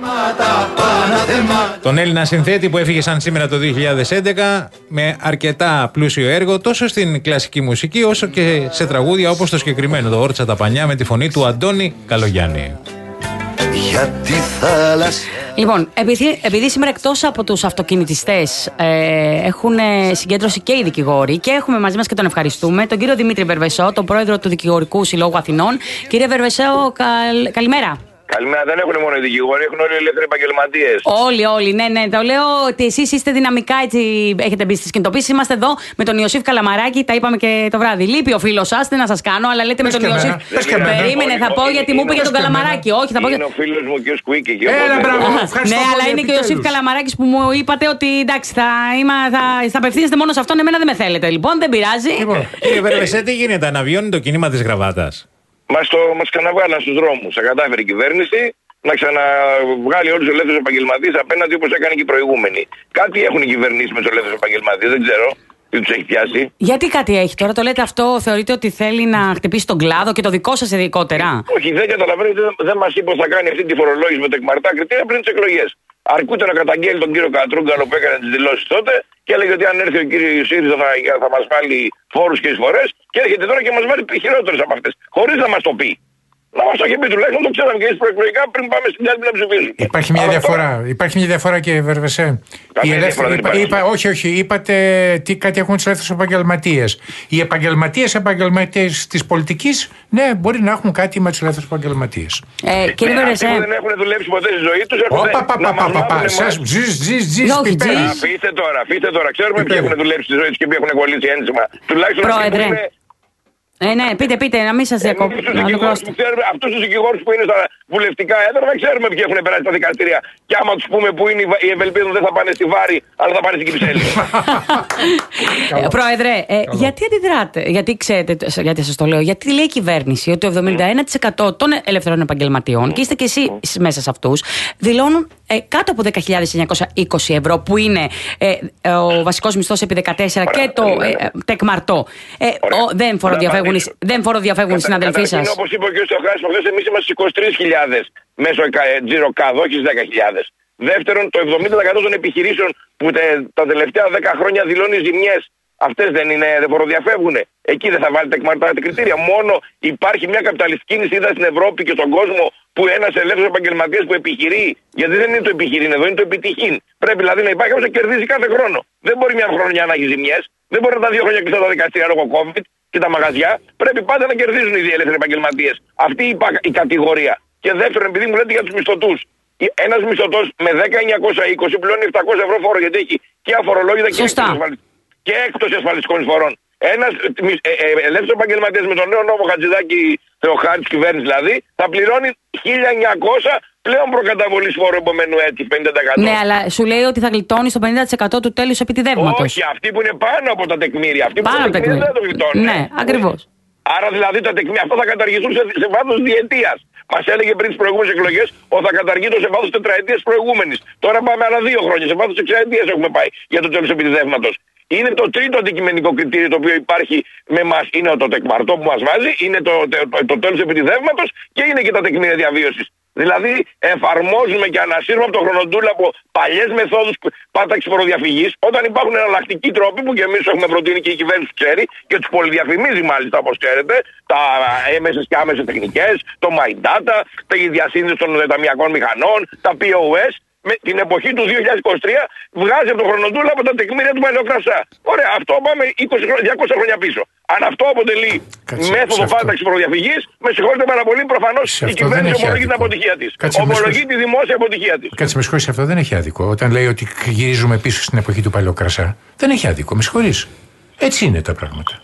τον Έλληνα συνθέτη που έφυγε σαν σήμερα το δύο χιλιάδες έντεκα, με αρκετά πλούσιο έργο τόσο στην κλασική μουσική όσο και σε τραγούδια όπως το συγκεκριμένο, το όρτσα τα πανιά, με τη φωνή του Αντώνη Καλογιάννη. Για τη θάλασσα. Λοιπόν, επειδή, επειδή σήμερα εκτός από τους αυτοκινητιστές ε, έχουν συγκέντρωση και οι δικηγόροι και έχουμε μαζί μας και τον ευχαριστούμε, τον κύριο Δημήτρη Βερβεσό, τον πρόεδρο του Δικηγορικού Συλλόγου Αθηνών. Κύριε Βερβεσό, καλ, καλημέρα. Καλημέρα, δεν έχουν μόνο οι δικηγόροι, έχουν όλοι οι ελεύθεροι επαγγελματίες. Όλοι, όλοι, ναι, ναι. Το λέω ότι εσείς είστε δυναμικά, έτσι έχετε μπει στις κινητοποίησεις. Είμαστε εδώ με τον Ιωσήφ Καλαμαράκη, τα είπαμε και το βράδυ. Λείπει ο φίλος σας, τι να σας κάνω, αλλά λέτε με τον Ιωσήφ. Περίμενε, θα πω γιατί μου είπε για τον Καλαμαράκη. Όχι, θα πω για. Είναι ο φίλος μου και ο Σκουίκη. Ναι, αλλά είναι και ο Ιωσήφ Καλαμαράκης που μου είπατε ότι εντάξει, θα απευθύνεστε μόνο σε αυτόν, εμένα δεν με θέλετε. Λοιπόν, δεν πειράζει. Κύριε Βερβεσέ, τι γίνεται, αναβιώνει το κίνημα της γραβάτας? Μας, το, μας ξαναβγάλαν στους δρόμους. Θα κατάφερε η κυβέρνηση να ξαναβγάλει όλους τους ελεύθερους επαγγελματίες απέναντι όπως έκανε και οι προηγούμενοι. Κάτι έχουν οι κυβερνήσεις με τους ελεύθερους επαγγελματίες, δεν ξέρω τι τους έχει πιάσει. Γιατί κάτι έχει τώρα, το λέτε αυτό, θεωρείτε ότι θέλει να χτυπήσει τον κλάδο και το δικό σας ειδικότερα? Όχι, δεν καταλαβαίνετε, δεν, δεν μας είπε πως θα κάνει αυτή τη φορολόγηση με τεκμαρτά κριτήρια πριν τις εκλογές. Αρκούται να καταγγέλει τον κύριο Κατρούγκαλο που έκανε τις δηλώσεις τότε και έλεγε ότι αν έρθει ο κύριος ΣΥΡΙΖΑ θα, θα μας βάλει φόρους και εισφορές και έρχεται τώρα και μας βάλει χειρότερες από αυτές. Χωρίς να μας το πει. Να μας το έχει πει τουλάχιστον, το ξέραμε και εσείς προεκλογικά πριν πάμε στην άλλη να ψηφίσουμε. Υπάρχει μια, διαφορά, τώρα... υπάρχει μια διαφορά, κύριε Βερβεσέ. Ελεύθερη... Είπα, είπα, όχι, όχι, είπατε τι κάτι έχουν τους ελεύθερους επαγγελματίες. Οι επαγγελματίες επαγγελματίες της πολιτικής, ναι, μπορεί να έχουν κάτι με τους ελεύθερους επαγγελματίες. Ε, κύριε Βερβεσέ. Δεν έχουν δουλέψει ποτέ στη ζωή τους. Αφήστε τώρα, αφήστε τώρα. Ξέρουμε ποιοι έχουν δουλέψει στη ζωή τους και ποιοι έχουν κολλήσει ένσημα. Τουλάχιστον Ε, ναι, πείτε, πείτε, να μην σας διακόπτω. Αυτούς τους δικηγόρους που είναι στα βουλευτικά έδρανα, ξέρουμε ποιοι έχουν περάσει τα δικαστήρια. Και άμα τους πούμε που είναι οι ευελπίδων, δεν θα πάνε στη Βάρη, αλλά θα πάνε στην Κυψέλη. Πρόεδρε, ε, γιατί αντιδράτε, γιατί ξέρετε, γιατί σας το λέω, γιατί λέει η κυβέρνηση ότι το εβδομήντα ένα τοις εκατό των ελεύθερων επαγγελματιών, και είστε και εσείς μέσα σε αυτούς, δηλώνουν ε, κάτω από δέκα χιλιάδες εννιακόσια είκοσι ευρώ, που είναι ε, ο βασικός μισθός επί δεκατέσσερα και το ε, τεκμαρτό. Ε, ο, δεν φοροδιαφεύγουν. Δεν φοροδιαφεύγουν οι συναδελφοί σας. Όπως είπε ο κ. Στοχάς, προχθές εμείς είμαστε στις είκοσι τρεις χιλιάδες μέσω τζίρο κάδο, όχι στις δέκα χιλιάδες. Δεύτερον, το εβδομήντα τοις εκατό των επιχειρήσεων που τε, τα τελευταία δέκα χρόνια δηλώνει ζημιές, αυτές δεν είναι, δεν φοροδιαφεύγουν. Εκεί δεν θα βάλετε εκμαρτά κριτήρια. Μόνο υπάρχει μια καπιταλιστική νησίδα στην Ευρώπη και στον κόσμο που ένας ελεύθερος επαγγελματίας που επιχειρεί, γιατί δεν είναι το επιχειρήν εδώ, είναι το επιτυχήν. Πρέπει δηλαδή να υπάρχει όμως να κερδίζει κάθε χρόνο. Δεν μπορεί μια χρονιά να έχει ζημιές, δεν μπορεί να τα δύο χρόνια κλειστά τα δικαστήρια λόγω COVID και τα μαγαζιά. Πρέπει πάντα να κερδίζουν οι ελεύθεροι επαγγελματίες. Αυτή η, η κατηγορία. Και δεύτερον, επειδή μου λέτε για τους μισθωτούς. Ένας μισθωτός με δέκα χιλιάδες εννιακόσια είκοσι πληρώνει επτακόσια ευρώ φόρο, γιατί έχει και αφορολόγητα και, και έκπτωση ασφαλιστικών εισφορών. Ένας ε, ε, ελεύθερος επαγγελματίας με τον νέο νόμο Χατζηδάκη Θεοχάρη της κυβέρνησης δηλαδή θα πληρώνει χίλια εννιακόσια πλέον προκαταβολής φόρου επομένου έτη, πενήντα τοις εκατό. Ναι, αλλά σου λέει ότι θα γλιτώνει στο πενήντα τοις εκατό του τέλους επιτιδεύματος. Όχι, αυτοί που είναι πάνω από τα τεκμήρια. Αυτοί πάνω που τα τεκμήρια δεν το γλιτώνουν. Ναι, ακριβώς. Άρα δηλαδή τα τεκμήρια αυτό θα καταργηθούν σε, σε βάθος διετίας. Μας έλεγε πριν τις προηγούμενες εκλογές ότι θα καταργείται σε βάθος τετραετίας προηγούμενης. Τώρα πάμε άλλα δύο χρόνια. Σε βάθος εξαετίας έχουμε πάει για το τέλος επιτιδεύματος. Είναι το τρίτο αντικειμενικό κριτήριο το οποίο υπάρχει με μας. Είναι το τεκμαρτό που μας βάζει, είναι το, το, το, το τέλος επιτιδεύματος και είναι και τα τεκμήρια διαβίωσης. Δηλαδή εφαρμόζουμε και ανασύρουμε από το χρονοτούλαπο παλιές μεθόδους πάταξης φοροδιαφυγής, όταν υπάρχουν εναλλακτικοί τρόποι που και εμείς έχουμε προτείνει και η κυβέρνηση ξέρει και τους πολυδιαφημίζει μάλιστα όπως ξέρετε, τα έμεσες και άμεσες τεχνικές, το My Data, τη διασύνδεση των ταμιακών μηχανών, τα πι ο ες. Με την εποχή του δύο χιλιάδες είκοσι τρία βγάζει από το χρονοτούλαπο τα τεκμήρια του Παλαιοκρασά. Ωραία, αυτό πάμε είκοσι, διακόσια χρόνια πίσω. Αν αυτό αποτελεί Κάτσε, μέθοδο πάταξη φοροδιαφυγής, με συγχωρείτε πάρα πολύ, προφανώς η κυβέρνηση ομολογεί την αποτυχία της. Ομολογεί τη δημόσια αποτυχία της. Κάτσε, με συγχωρείς, αυτό δεν έχει άδικο. Όταν λέει ότι γυρίζουμε πίσω στην εποχή του Παλαιοκρασά, δεν έχει άδικο, με συγχωρείς. Έτσι είναι τα πράγματα.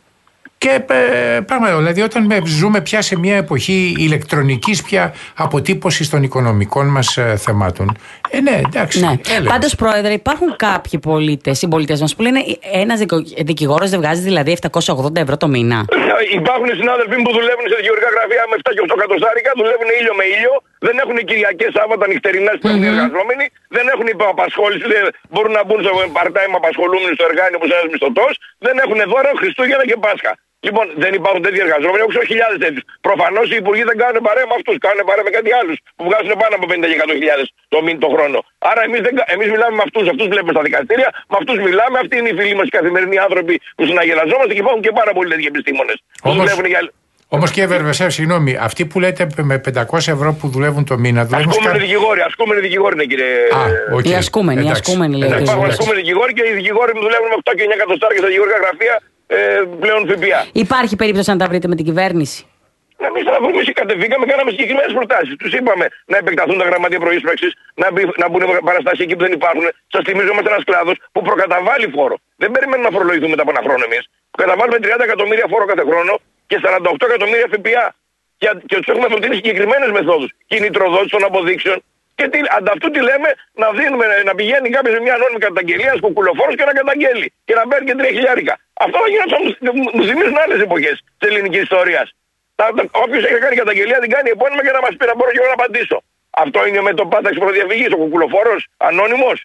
Και ε, πράγματι, δηλαδή όταν ζούμε πια σε μια εποχή ηλεκτρονικής πια αποτύπωσης των οικονομικών μας ε, θεμάτων. Ε, ναι, εντάξει. Ναι. Πάντως, Πρόεδρε, υπάρχουν κάποιοι πολίτες, συμπολίτες μας που λένε ένας δικηγόρος δεν βγάζει δηλαδή επτακόσια ογδόντα ευρώ το μήνα. Υπάρχουν συνάδελφοι που δουλεύουν σε δικηγορικά γραφεία με επτά και οκτώ εκατοστάρικα, δουλεύουν ήλιο με ήλιο, δεν έχουν Κυριακές, Σάββατα, νυχτερινά που είναι εργαζόμενοι, δεν έχουν απασχόληση, δεν μπορούν να μπουν σε part-time απασχολούμενοι στο εργάνι όπως ένας μισθωτός, δεν έχουν δώρα Χριστούγεννα και Πάσχα. Λοιπόν, δεν υπάρχουν τέτοιοι εργαζόμενοι, έχω χιλιάδες τέτοιους. Προφανώς οι υπουργοί δεν κάνουν παρέα με αυτούς, κάνουν παρέα με κάτι άλλους που βγάζουν πάνω από πενήντα και εκατό χιλιάδες το μήνα το χρόνο. Άρα εμείς, δεν, εμείς μιλάμε με αυτούς, αυτούς βλέπουμε στα δικαστήρια, με αυτούς μιλάμε, αυτοί είναι οι φίλοι μας οι καθημερινοί άνθρωποι που συναγελαζόμαστε και υπάρχουν και πάρα πολλοί τέτοιοι επιστήμονες. Για... Όμως κύριε Βερβεσέ, συγγνώμη, αυτοί που λέτε με πεντακόσια ευρώ που δουλεύουν το μήνα. Ασκούμενοι δικηγόροι, ασκούμενοι δικηγόροι είναι κύριε. Α, okay. Οι ασκούμενοι, οι ασκούμενοι λέει. Υπάρχουν ασκούμενοι δικηγόροι και οι δικηγόροι που δουλεύουν με οκτώ και εννιά εκατοστάρια στα δικηγορικά γραφεία. Ε, πλέον ΦΠΑ. Υπάρχει περίπτωση να τα βρείτε με την κυβέρνηση? Εμείς θα τα βρούμε, κατεβήκαμε, κάναμε συγκεκριμένες προτάσεις. Τους είπαμε να επεκταθούν τα γραμματεία προείσπραξης, να, να μπουν παραστάσεις εκεί που δεν υπάρχουν. Σας θυμίζω, είμαστε ένας κλάδος που προκαταβάλει φόρο. Δεν περιμένουμε να φορολογηθούμε μετά από ένα χρόνο εμείς. Καταβάλουμε τριάντα εκατομμύρια φόρο κάθε χρόνο και σαράντα οκτώ εκατομμύρια ΦΠΑ. Και, και τους έχουμε προτείνει συγκεκριμένες μεθόδους. Κινητροδότηση των αποδείξεων. Και τι, ανταυτού τι λέμε, να, δίνουμε, να πηγαίνει κάποιος σε μια ανώνυμη καταγγελία, ένας κουκουλοφόρος και να καταγγέλει. Και να παίρνει και τρία χιλιάρικα. Αυτό θα γίνει, μου θυμίζουν άλλες εποχές της ελληνικής ιστορίας. Όποιος έχει κάνει καταγγελία την κάνει επώνυμα και να μας πει να μπορώ και εγώ να απαντήσω. Αυτό είναι με το πάταξη προδιαφυγής, ο κουκουλοφόρος, ανώνυμος.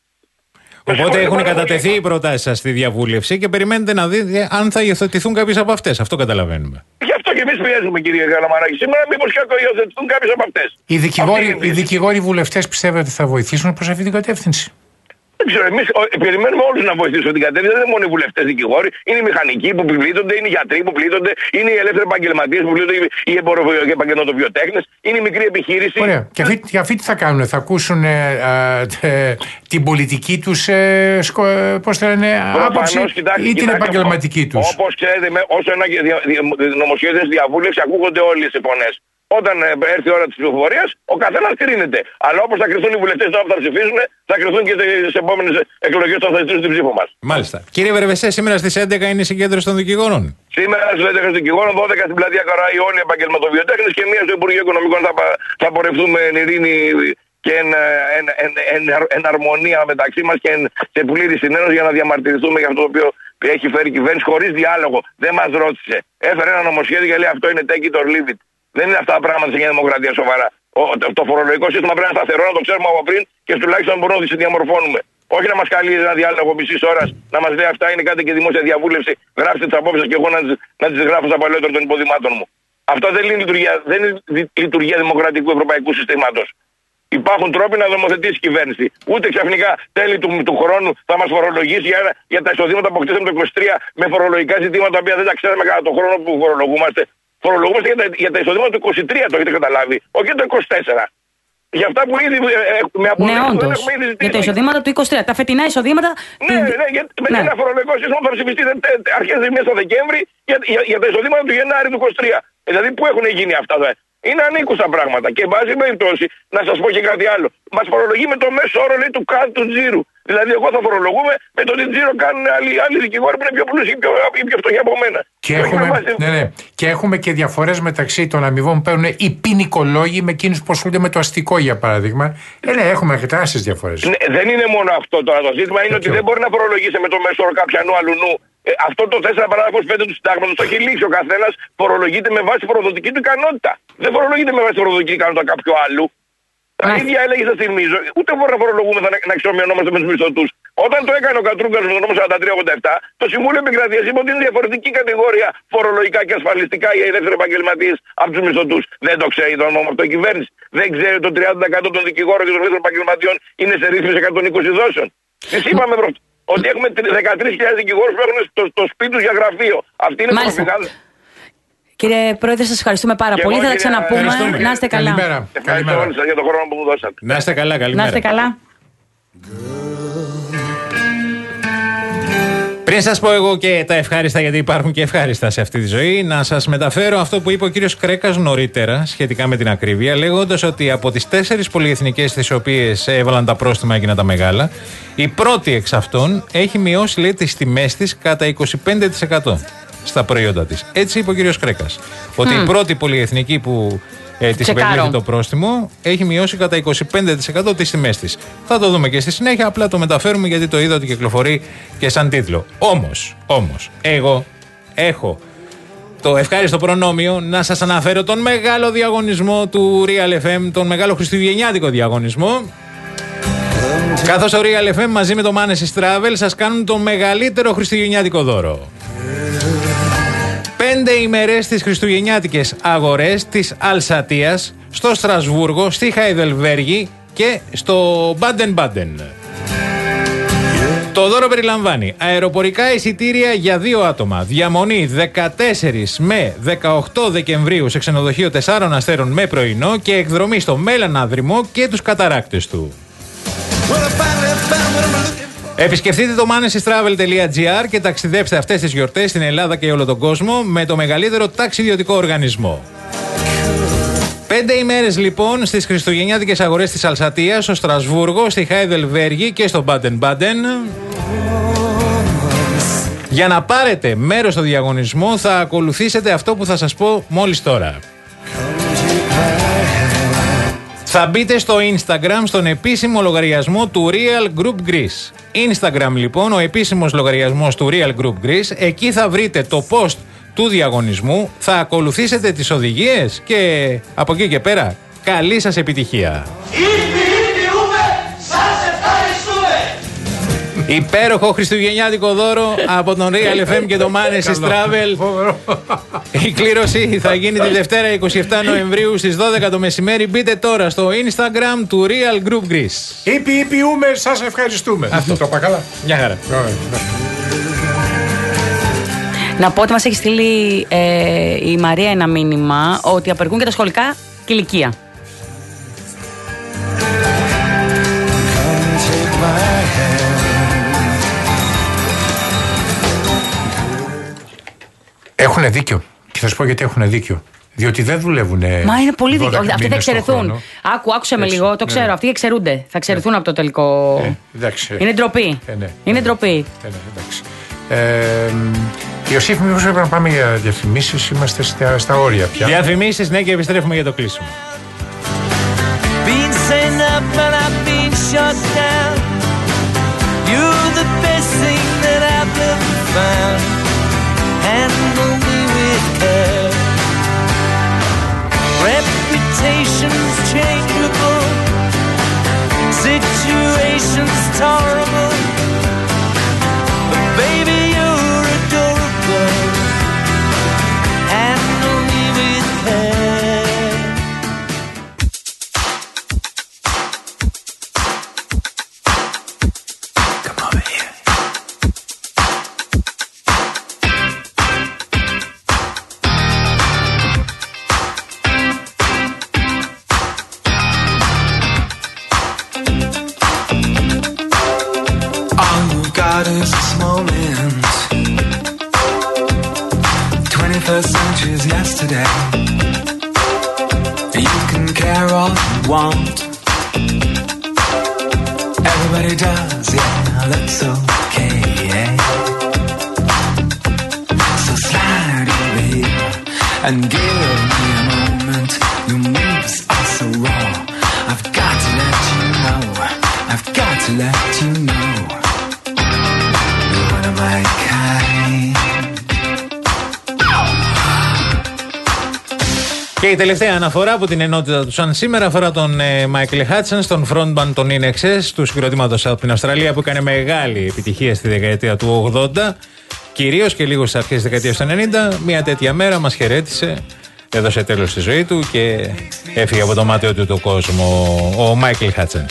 Οπότε έχουν κατατεθεί οι προτάσεις σας στη διαβούλευση και περιμένετε να δείτε αν θα υιοθετηθούν κάποιες από αυτές. Αυτό καταλαβαίνουμε. Γι' αυτό και εμείς πιέζουμε, κύριε Καλαμαράκη. Σήμερα μήπως και υιοθετηθούν κάποιες από αυτές. Οι δικηγόροι, οι δικηγόροι βουλευτές πιστεύετε ότι θα βοηθήσουν προς αυτή την κατεύθυνση? Δεν ξέρω, εμείς περιμένουμε όλους να βοηθήσουν την κατεύθυνση. Δεν είναι μόνο οι βουλευτές δικηγόροι, είναι οι μηχανικοί που πλήττονται, είναι οι γιατροί που πλήττονται, είναι οι ελεύθεροι επαγγελματίες που πλήττονται, οι επαγγελματοβιοτέχνες, είναι η μικρή επιχείρηση. Ωραία. Και αυτοί, και αυτοί τι θα κάνουν, θα ακούσουν ε, ε, την πολιτική τους ε, σκο, πώς θα λένε, άποψη ή την επαγγελματική τους? Όπως ξέρετε, όσο ένα νομοσχέδιο διαβούλευση ακούγονται όλες οι φωνές. Όταν έρθει η ώρα της ψηφοφορίας, ο καθένας κρίνεται. Αλλά όπως θα κρυθούν οι βουλευτές τώρα που θα ψηφίσουν, θα κρυθούν και στις επόμενες εκλογές όταν θα ζητήσουν την ψήφο μας. Μάλιστα. Κύριε Βερβεσέ, σήμερα στις έντεκα είναι η συγκέντρωση των δικηγόρων. Σήμερα στις έντεκα των δικηγόρων, δώδεκα στην πλατεία Καράη, όλοι οι επαγγελματοβιοτέχνες και μία στο Υπουργείο Οικονομικών θα, θα πορευτούμε εν ειρήνη και εν, εν, εν, εν, εν αρμονία μεταξύ μας και εν, σε πλήρη συνένωση για να διαμαρτυρηθούμε για αυτό το οποίο έχει φέρει η κυβέρνηση χωρίς διάλογο. Δεν μας ρώτησε. Έφερε ένα νομοσχέδιο και λέει αυτό είναι take it or leave it. Δεν είναι αυτά τα πράγματα σε μια δημοκρατία σοβαρά. Ο, το, το φορολογικό σύστημα πρέπει να είναι σταθερό, να το ξέρουμε από πριν και τουλάχιστον μπορούμε να τις διαμορφώνουμε. Όχι να μας καλεί ένα διάλογο μισής ώρας, να μας λέει αυτά είναι κάτι και δημόσια διαβούλευση. Γράψτε τις απόψεις και εγώ να, να τις γράφω στα παλαιότερα των υποδημάτων μου. Αυτό δεν είναι λειτουργία, δεν είναι λειτουργία δημοκρατικού ευρωπαϊκού συστήματος. Υπάρχουν τρόποι να νομοθετήσει η κυβέρνηση. Ούτε ξαφνικά τέλη του, του χρόνου θα μας φορολογήσει για, για τα εισοδήματα που αποκτήσαμε το είκοσι τρία με φορολογικά ζητήματα τα οποία δεν τα ξέραμε κατά τον χρόνο που φορολογούμαστε. Φορολογούμαστε για τα, για τα εισοδήματα του είκοσι τρία, το έχετε καταλάβει, όχι για το είκοσι τέσσερα. Για αυτά που ήδη έχουμε αποδείξει. Ναι, όντως. Για τα εισοδήματα του είκοσι τρία. Τα φετινά εισοδήματα. Ναι, του... ναι, για, με ναι. ένα φορολογικό σύστημα που θα ψηφιστεί αρχές Δεμίας το Δεκέμβρη για, για, για τα εισοδήματα του Γενάρη του είκοσι τρία. Δηλαδή, πού έχουν γίνει αυτά εδώ. Είναι ανήκουστα πράγματα. Και εν πάση περιπτώσει, να σας πω και κάτι άλλο. Μας φορολογεί με το μέσο όρο, λέει, του κάτω τζίρου. Δηλαδή, εγώ θα φορολογούμε με το ότι τζίρο κάνουν άλλοι, άλλοι δικηγόροι που είναι πιο πλούσιοι και πιο, πιο φτωχοί από μένα. Και, και, έχουμε, ναι, ναι. και έχουμε και διαφορές μεταξύ των αμοιβών που παίρνουν οι ποινικολόγοι με εκείνους που ασχολούνται με το αστικό, για παράδειγμα. Ε, ναι, έχουμε τεράστιες διαφορές. Ναι, δεν είναι μόνο αυτό τώρα το ζήτημα. Είναι ότι δεν μπορεί να φορολογήσει με το μέσο όρο κάποιανού αλλουνού. Ε, αυτό το τέσσερα παράγραφος πέντε του συντάγματος το έχει λήξει. Ο καθένας φορολογείται με βάση φοροδοτική του ικανότητα. Δεν φορολογείται με βάση φοροδοτική ικανότητα κάποιου άλλου. Τα ίδια έλεγε, σας θυμίζω, ούτε μπορεί να φορολογούμε να, να αξιομοιωνόμαστε με τους μισθωτούς. Όταν το έκανε ο Κατρούγκας με τον νόμο σαράντα τρία ογδόντα επτά, το Συμβούλιο Επικρατείας είπε ότι είναι διαφορετική κατηγορία φορολογικά και ασφαλιστικά οι ελεύθεροι επαγγελματίες από τους μισθωτούς. Δεν το ξέρει το νόμο αυτό η κυβέρνηση. Δεν ξέρει ότι το τριάντα τοις εκατό των δικηγόρων και των ελεύθερων επαγγελματιών είναι σε ρύθμιση εκατόν είκοσι δόσεων. Εσείς είπαμε προ... ότι έχουμε δεκατρείς χιλιάδες δικηγόρους που έχουν στο, στο σπίτι τους για γραφείο. Αυτή είναι η Κύριε Πρόεδρε, σας ευχαριστούμε πάρα και πολύ. Εγώ, θα τα ξαναπούμε. Να είστε καλά. Καλημέρα. Ευχαριστώ όλους σας για τον χρόνο που μου δώσατε. Να είστε καλά, καλημέρα. Να είστε καλά. Πριν σας πω εγώ και τα ευχάριστα, γιατί υπάρχουν και ευχάριστα σε αυτή τη ζωή, να σας μεταφέρω αυτό που είπε ο κύριος Κρέκας νωρίτερα σχετικά με την ακρίβεια, λέγοντας ότι από τις τέσσερις πολυεθνικές τις οποίες έβαλαν τα πρόστιμα έγιναν τα μεγάλα, η πρώτη εξ αυτών έχει μειώσει, λέει, τις τιμές της κατά είκοσι πέντε τοις εκατό. Στα προϊόντα της. Έτσι είπε ο κύριος Κρέκας. Ότι mm. η πρώτη πολυεθνική που ε, της υπευλήθη το πρόστιμο έχει μειώσει κατά είκοσι πέντε τοις εκατό τις τιμές της. Θα το δούμε και στη συνέχεια, απλά το μεταφέρουμε γιατί το είδα ότι κυκλοφορεί και σαν τίτλο. Όμως, όμως, εγώ έχω το ευχάριστο προνόμιο να σας αναφέρω τον μεγάλο διαγωνισμό του Real εφ εμ, τον μεγάλο χριστουγεννιάτικο διαγωνισμό. Καθώς το Real εφ εμ μαζί με το Manes Travel σας κάνουν το μεγαλύτερο χριστουγεννιάτικο δώρο. Πέντε ημέρες στις χριστουγεννιάτικες αγορές της Αλσατίας, στο Στρασβούργο, στη Χαϊδελβέργη και στο Μπάντεν Μπάντεν. Το δώρο περιλαμβάνει αεροπορικά εισιτήρια για δύο άτομα, διαμονή δεκατέσσερις με δεκαοκτώ Δεκεμβρίου σε ξενοδοχείο τεσσάρων αστέρων με πρωινό και εκδρομή στο Μέλαναδρυμό και τους καταράκτες του. Επισκεφτείτε το manestravel τελεία gr και ταξιδέψτε αυτές τις γιορτές στην Ελλάδα και όλο τον κόσμο με το μεγαλύτερο ταξιδιωτικό οργανισμό. Πέντε ημέρες λοιπόν στις χριστουγεννιάτικες αγορές της Αλσατίας, στο Στρασβούργο, στη Χάιδελβέργη και στο Μπάντεν Μπάντεν. Για να πάρετε μέρος στο διαγωνισμό θα ακολουθήσετε αυτό που θα σας πω μόλις τώρα. Θα μπείτε στο Instagram, στον επίσημο λογαριασμό του Real Group Greece. Instagram λοιπόν, ο επίσημος λογαριασμός του Real Group Greece. Εκεί θα βρείτε το post του διαγωνισμού, θα ακολουθήσετε τις οδηγίες και από εκεί και πέρα καλή σας επιτυχία. Υπέροχο χριστουγεννιάτικο δώρο από τον Real εφ εμ και το Manes Travel. Η κλήρωση θα γίνει τη Δευτέρα εικοστή εβδόμη Νοεμβρίου στις δώδεκα το μεσημέρι. Μπείτε τώρα στο Instagram του Real Group Greece. Ήπι, ήπιούμε, σας ευχαριστούμε. Αυτό το είπα καλά. Μια χαρά. Να πω ότι μας έχει στείλει ε, η Μαρία ένα μήνυμα ότι απεργούν και τα σχολικά κηλικεία. Έχουν δίκιο. Και θα σου πω γιατί έχουν δίκιο. Διότι δεν δουλεύουν. Μα είναι πολύ δίκιο. Αυτοί θα εξαιρεθούν. Άκου, άκουσε με λίγο. Το ξέρω. Ναι. Αυτοί εξαιρούνται. Θα εξαιρεθούν ναι. από το τελικό. Ε, εντάξει. Είναι ντροπή. Ε, ναι. Είναι ντροπή. Ε, ναι, εντάξει. Ε, Ιωσήφ, μήπως πρέπει να πάμε για διαφημίσεις? Είμαστε στα, στα όρια πια. Διαφημίσεις, ναι, και επιστρέφουμε για το κλείσιμο. Handle me with care. Reputations changeable, situations tolerable, but baby you're adorable. Handle me with care. Come over here. as yesterday. You can care all you want. Everybody does, yeah, that's okay, yeah. So slide over here and give me a moment. Your moves are so raw. I've got to let you know. I've got to let you know. You're one of my kind. Και η τελευταία αναφορά από την ενότητα του σαν σήμερα αφορά τον Μάικλ Χάτσεν, τον frontman των In Excess, του συγκροτήματος από την Αυστραλία που έκανε μεγάλη επιτυχία στη δεκαετία του ογδόντα, κυρίως και λίγο στις αρχές της δεκαετίας του ενενήντα. Μια τέτοια μέρα μας χαιρέτησε, έδωσε τέλος στη ζωή του και έφυγε από το μάτιο του το κόσμο ο Μάικλ Χάτσεν.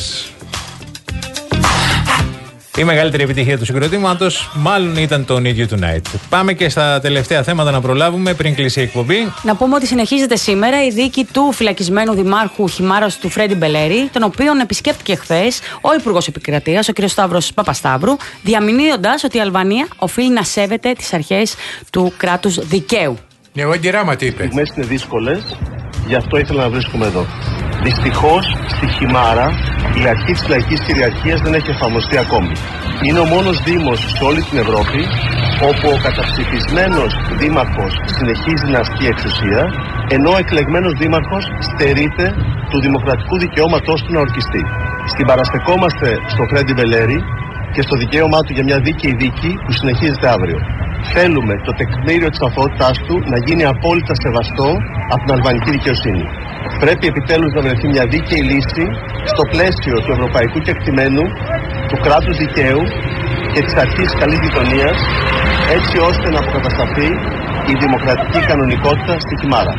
Η μεγαλύτερη επιτυχία του συγκροτήματος μάλλον ήταν το Need You Tonight. Πάμε και στα τελευταία θέματα να προλάβουμε πριν κλείσει η εκπομπή. Να πούμε ότι συνεχίζεται σήμερα η δίκη του φυλακισμένου δημάρχου Χιμάρας του Φρέντι Μπελέρη, τον οποίον επισκέπτηκε χθες ο Υπουργός Επικρατείας, ο κ. Σταύρος Παπασταύρου, διαμηνύοντας ότι η Αλβανία οφείλει να σέβεται τις αρχές του κράτους δικαίου. Ναι, ο Εντιράμα τι είπε. Οι στιγμές είναι δύσκολες, γι' αυτό ήθελα να βρίσκομαι εδώ. Δυστυχώς στη Χιμάρα η αρχή της λαϊκής κυριαρχίας δεν έχει εφαρμοστεί ακόμη. Είναι ο μόνος δήμος σε όλη την Ευρώπη όπου ο καταψηφισμένος δήμαρχος συνεχίζει να ασκεί εξουσία, ενώ ο εκλεγμένος δήμαρχος στερείται του δημοκρατικού δικαιώματός του να ορκιστεί. Συμπαραστεκόμαστε στο Φρέντι Μπελέρη και στο δικαίωμά του για μια δίκαιη δίκη που συνεχίζεται αύριο. Θέλουμε το τεκμήριο της αθωότητάς του να γίνει απόλυτα σεβαστό από την αλβανική δικαιοσύνη. Πρέπει επιτέλους να βρεθεί μια δίκαιη λύση στο πλαίσιο του ευρωπαϊκού κεκτημένου, του κράτους δικαίου και της αρχής καλής γειτονίας, έτσι ώστε να αποκατασταθεί η δημοκρατική κανονικότητα στη Χιμάρα.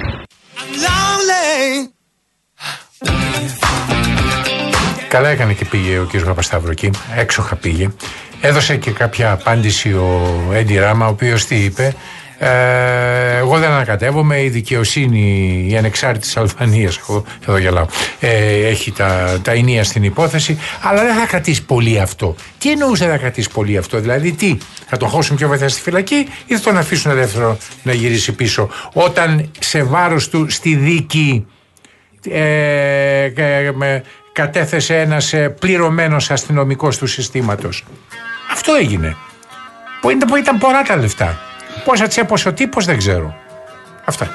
Καλά έκανε και πήγε ο κ. Παπασταύρου εκεί, έξοχα πήγε. Έδωσε και κάποια απάντηση ο Έντι Ράμα, ο οποίος τι είπε. Ε, εγώ δεν ανακατεύομαι, η δικαιοσύνη, η ανεξάρτητη της Αλβανίας, εγώ εδώ γελάω, ε, έχει τα, τα ενία στην υπόθεση, αλλά δεν θα κρατήσει πολύ αυτό. Τι εννοούσε δεν θα κρατήσει πολύ αυτό, δηλαδή τι, θα τον χώσουν πιο βαθιά στη φυλακή ή θα τον αφήσουν ελεύθερο να γυρίσει πίσω, όταν σε βάρος του στη δίκη ε, ε, με, κατέθεσε ένας ε, πληρωμένος αστυνομικός του συστήματος. Αυτό έγινε. Που ήταν, που ήταν πολλά τα λεφτά. Πόσα τσέπωσε ο τύπος δεν ξέρω. Αυτά.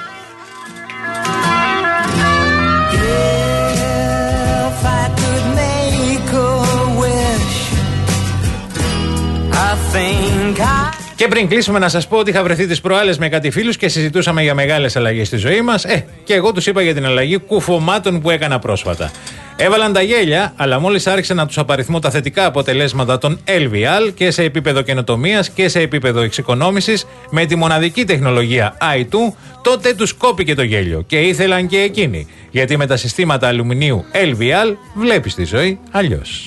Και πριν κλείσουμε να σας πω ότι είχα βρεθεί τις προάλλες με κάτι φίλους και συζητούσαμε για μεγάλες αλλαγές στη ζωή μας. Ε, και εγώ τους είπα για την αλλαγή κουφωμάτων που έκανα πρόσφατα. Έβαλαν τα γέλια, αλλά μόλις άρχισα να τους απαριθμώ τα θετικά αποτελέσματα των ελ βι αλ και σε επίπεδο καινοτομίας και σε επίπεδο εξοικονόμησης με τη μοναδική τεχνολογία άι του, τότε τους κόπηκε το γέλιο και ήθελαν και εκείνοι. Γιατί με τα συστήματα αλουμινίου ελ βι αλ βλέπεις τη ζωή αλλιώς.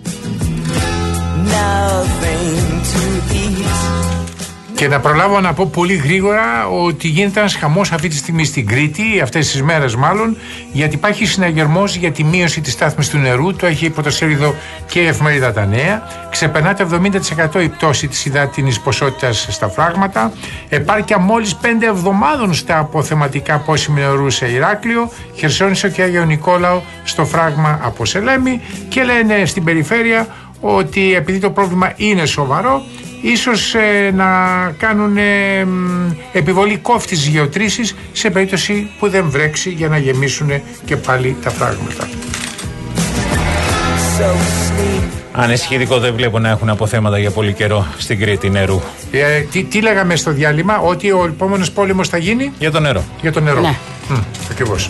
Και να προλάβω να πω πολύ γρήγορα ότι γίνεται ένας χαμός αυτή τη στιγμή στην Κρήτη, αυτές τις μέρες μάλλον, γιατί υπάρχει συναγερμός για τη μείωση της στάθμης του νερού. Το έχει πρωτοσέλιδο και η εφημερίδα Τα Νέα. Ξεπερνάται εβδομήντα τοις εκατό η πτώση της υδάτινης ποσότητας στα φράγματα. Επάρκεια μόλις πέντε εβδομάδων στα αποθεματικά πόσιμου νερού σε Ηράκλειο, Χερσόνησο και Άγιο Νικόλαο στο φράγμα από Σελέμη. Και λένε στην περιφέρεια ότι επειδή το πρόβλημα είναι σοβαρό, ίσως ε, να κάνουν ε, επιβολή κόφτης γεωτρήσης σε περίπτωση που δεν βρέξει, για να γεμίσουν και πάλι τα φράγματα. Ανησυχητικό, δεν βλέπω να έχουν αποθέματα για πολύ καιρό στην Κρήτη νερού. Ε, τι, τι λέγαμε στο διάλειμμα, ότι ο επόμενος πόλεμος θα γίνει για το νερό. Για το νερό. Ναι. Mm, ακριβώς.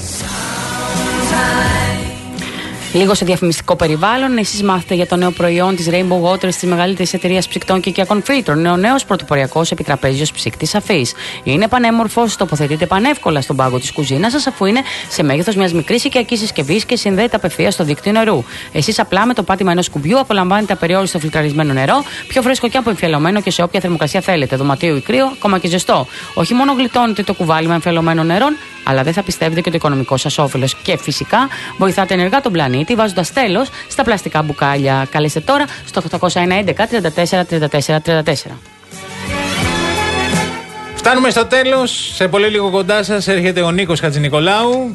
Λίγο σε διαφημιστικό περιβάλλον, εσείς μάθετε για το νέο προϊόν της Rainbow Waters, της μεγαλύτερης εταιρείας ψυκτών και οικιακών φίλτρων. Είναι ο νέος πρωτοποριακός επιτραπέζιος ψύκτης αφής. Είναι πανέμορφος, τοποθετείται πανεύκολα στον πάγκο της κουζίνας σας, αφού είναι σε μέγεθος μιας μικρής οικιακής συσκευής και συνδέεται απευθείας στο δίκτυο νερού. Εσείς απλά με το πάτημα ενός κουμπιού απολαμβάνετε απεριόριστο φιλτραρισμένο νερό, πιο φρέσκο και αποεμφιαλωμένο και σε όποια θερμοκρασία θέλετε, δωματίου ή κρύο, ακόμα και ζεστό. Όχι μόνο γλιτώνετε το κουβάλι με εμφιαλωμένο νερό, αλλά δεν θα πιστεύετε και το οικονομικό σας όφελος. Και φυσικά βοηθάτε ενεργά τον πλανήτη, βάζοντας τέλος στα πλαστικά μπουκάλια. Καλέστε τώρα στο οκτώ ένα ένα έντεκα τριάντα τέσσερα τριάντα τέσσερα τριάντα τέσσερα. Φτάνουμε στο τέλος. Σε πολύ λίγο κοντά σας έρχεται ο Νίκος Χατζηνικολάου.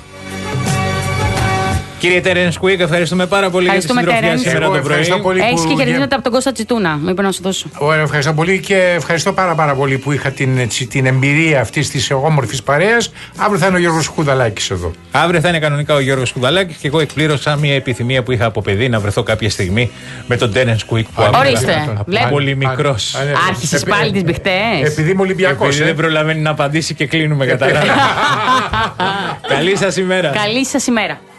Κύριε Τέρενς Κουίκ, ευχαριστούμε πάρα πολύ για τη συντροφιά σήμερα το πρωί. Έχεις και κερδίσατε από τον Κώστα Τσιτούνα. Μην να σου δώσω. Ωραία, ευχαριστώ πολύ και ευχαριστώ πάρα, πάρα πολύ που είχα την, έτσι, την εμπειρία αυτή τη όμορφη παρέα. Αύριο θα είναι ο Γιώργος Κουδαλάκης εδώ. Αύριο θα είναι κανονικά ο Γιώργος Κουδαλάκης και εγώ εκπλήρωσα μια επιθυμία που είχα από παιδί να βρεθώ κάποια στιγμή με τον Τέρενς Κουίκ που Ορίστε. πολύ μικρός. Άρχισες πάλι τις μπιχτές. Επειδή είμαι Ολυμπιακός. Επειδή δεν προλαβαίνει να απαντήσει και κλείνουμε κατά. Καλή σας ημέρα. Καλή σας ημέρα.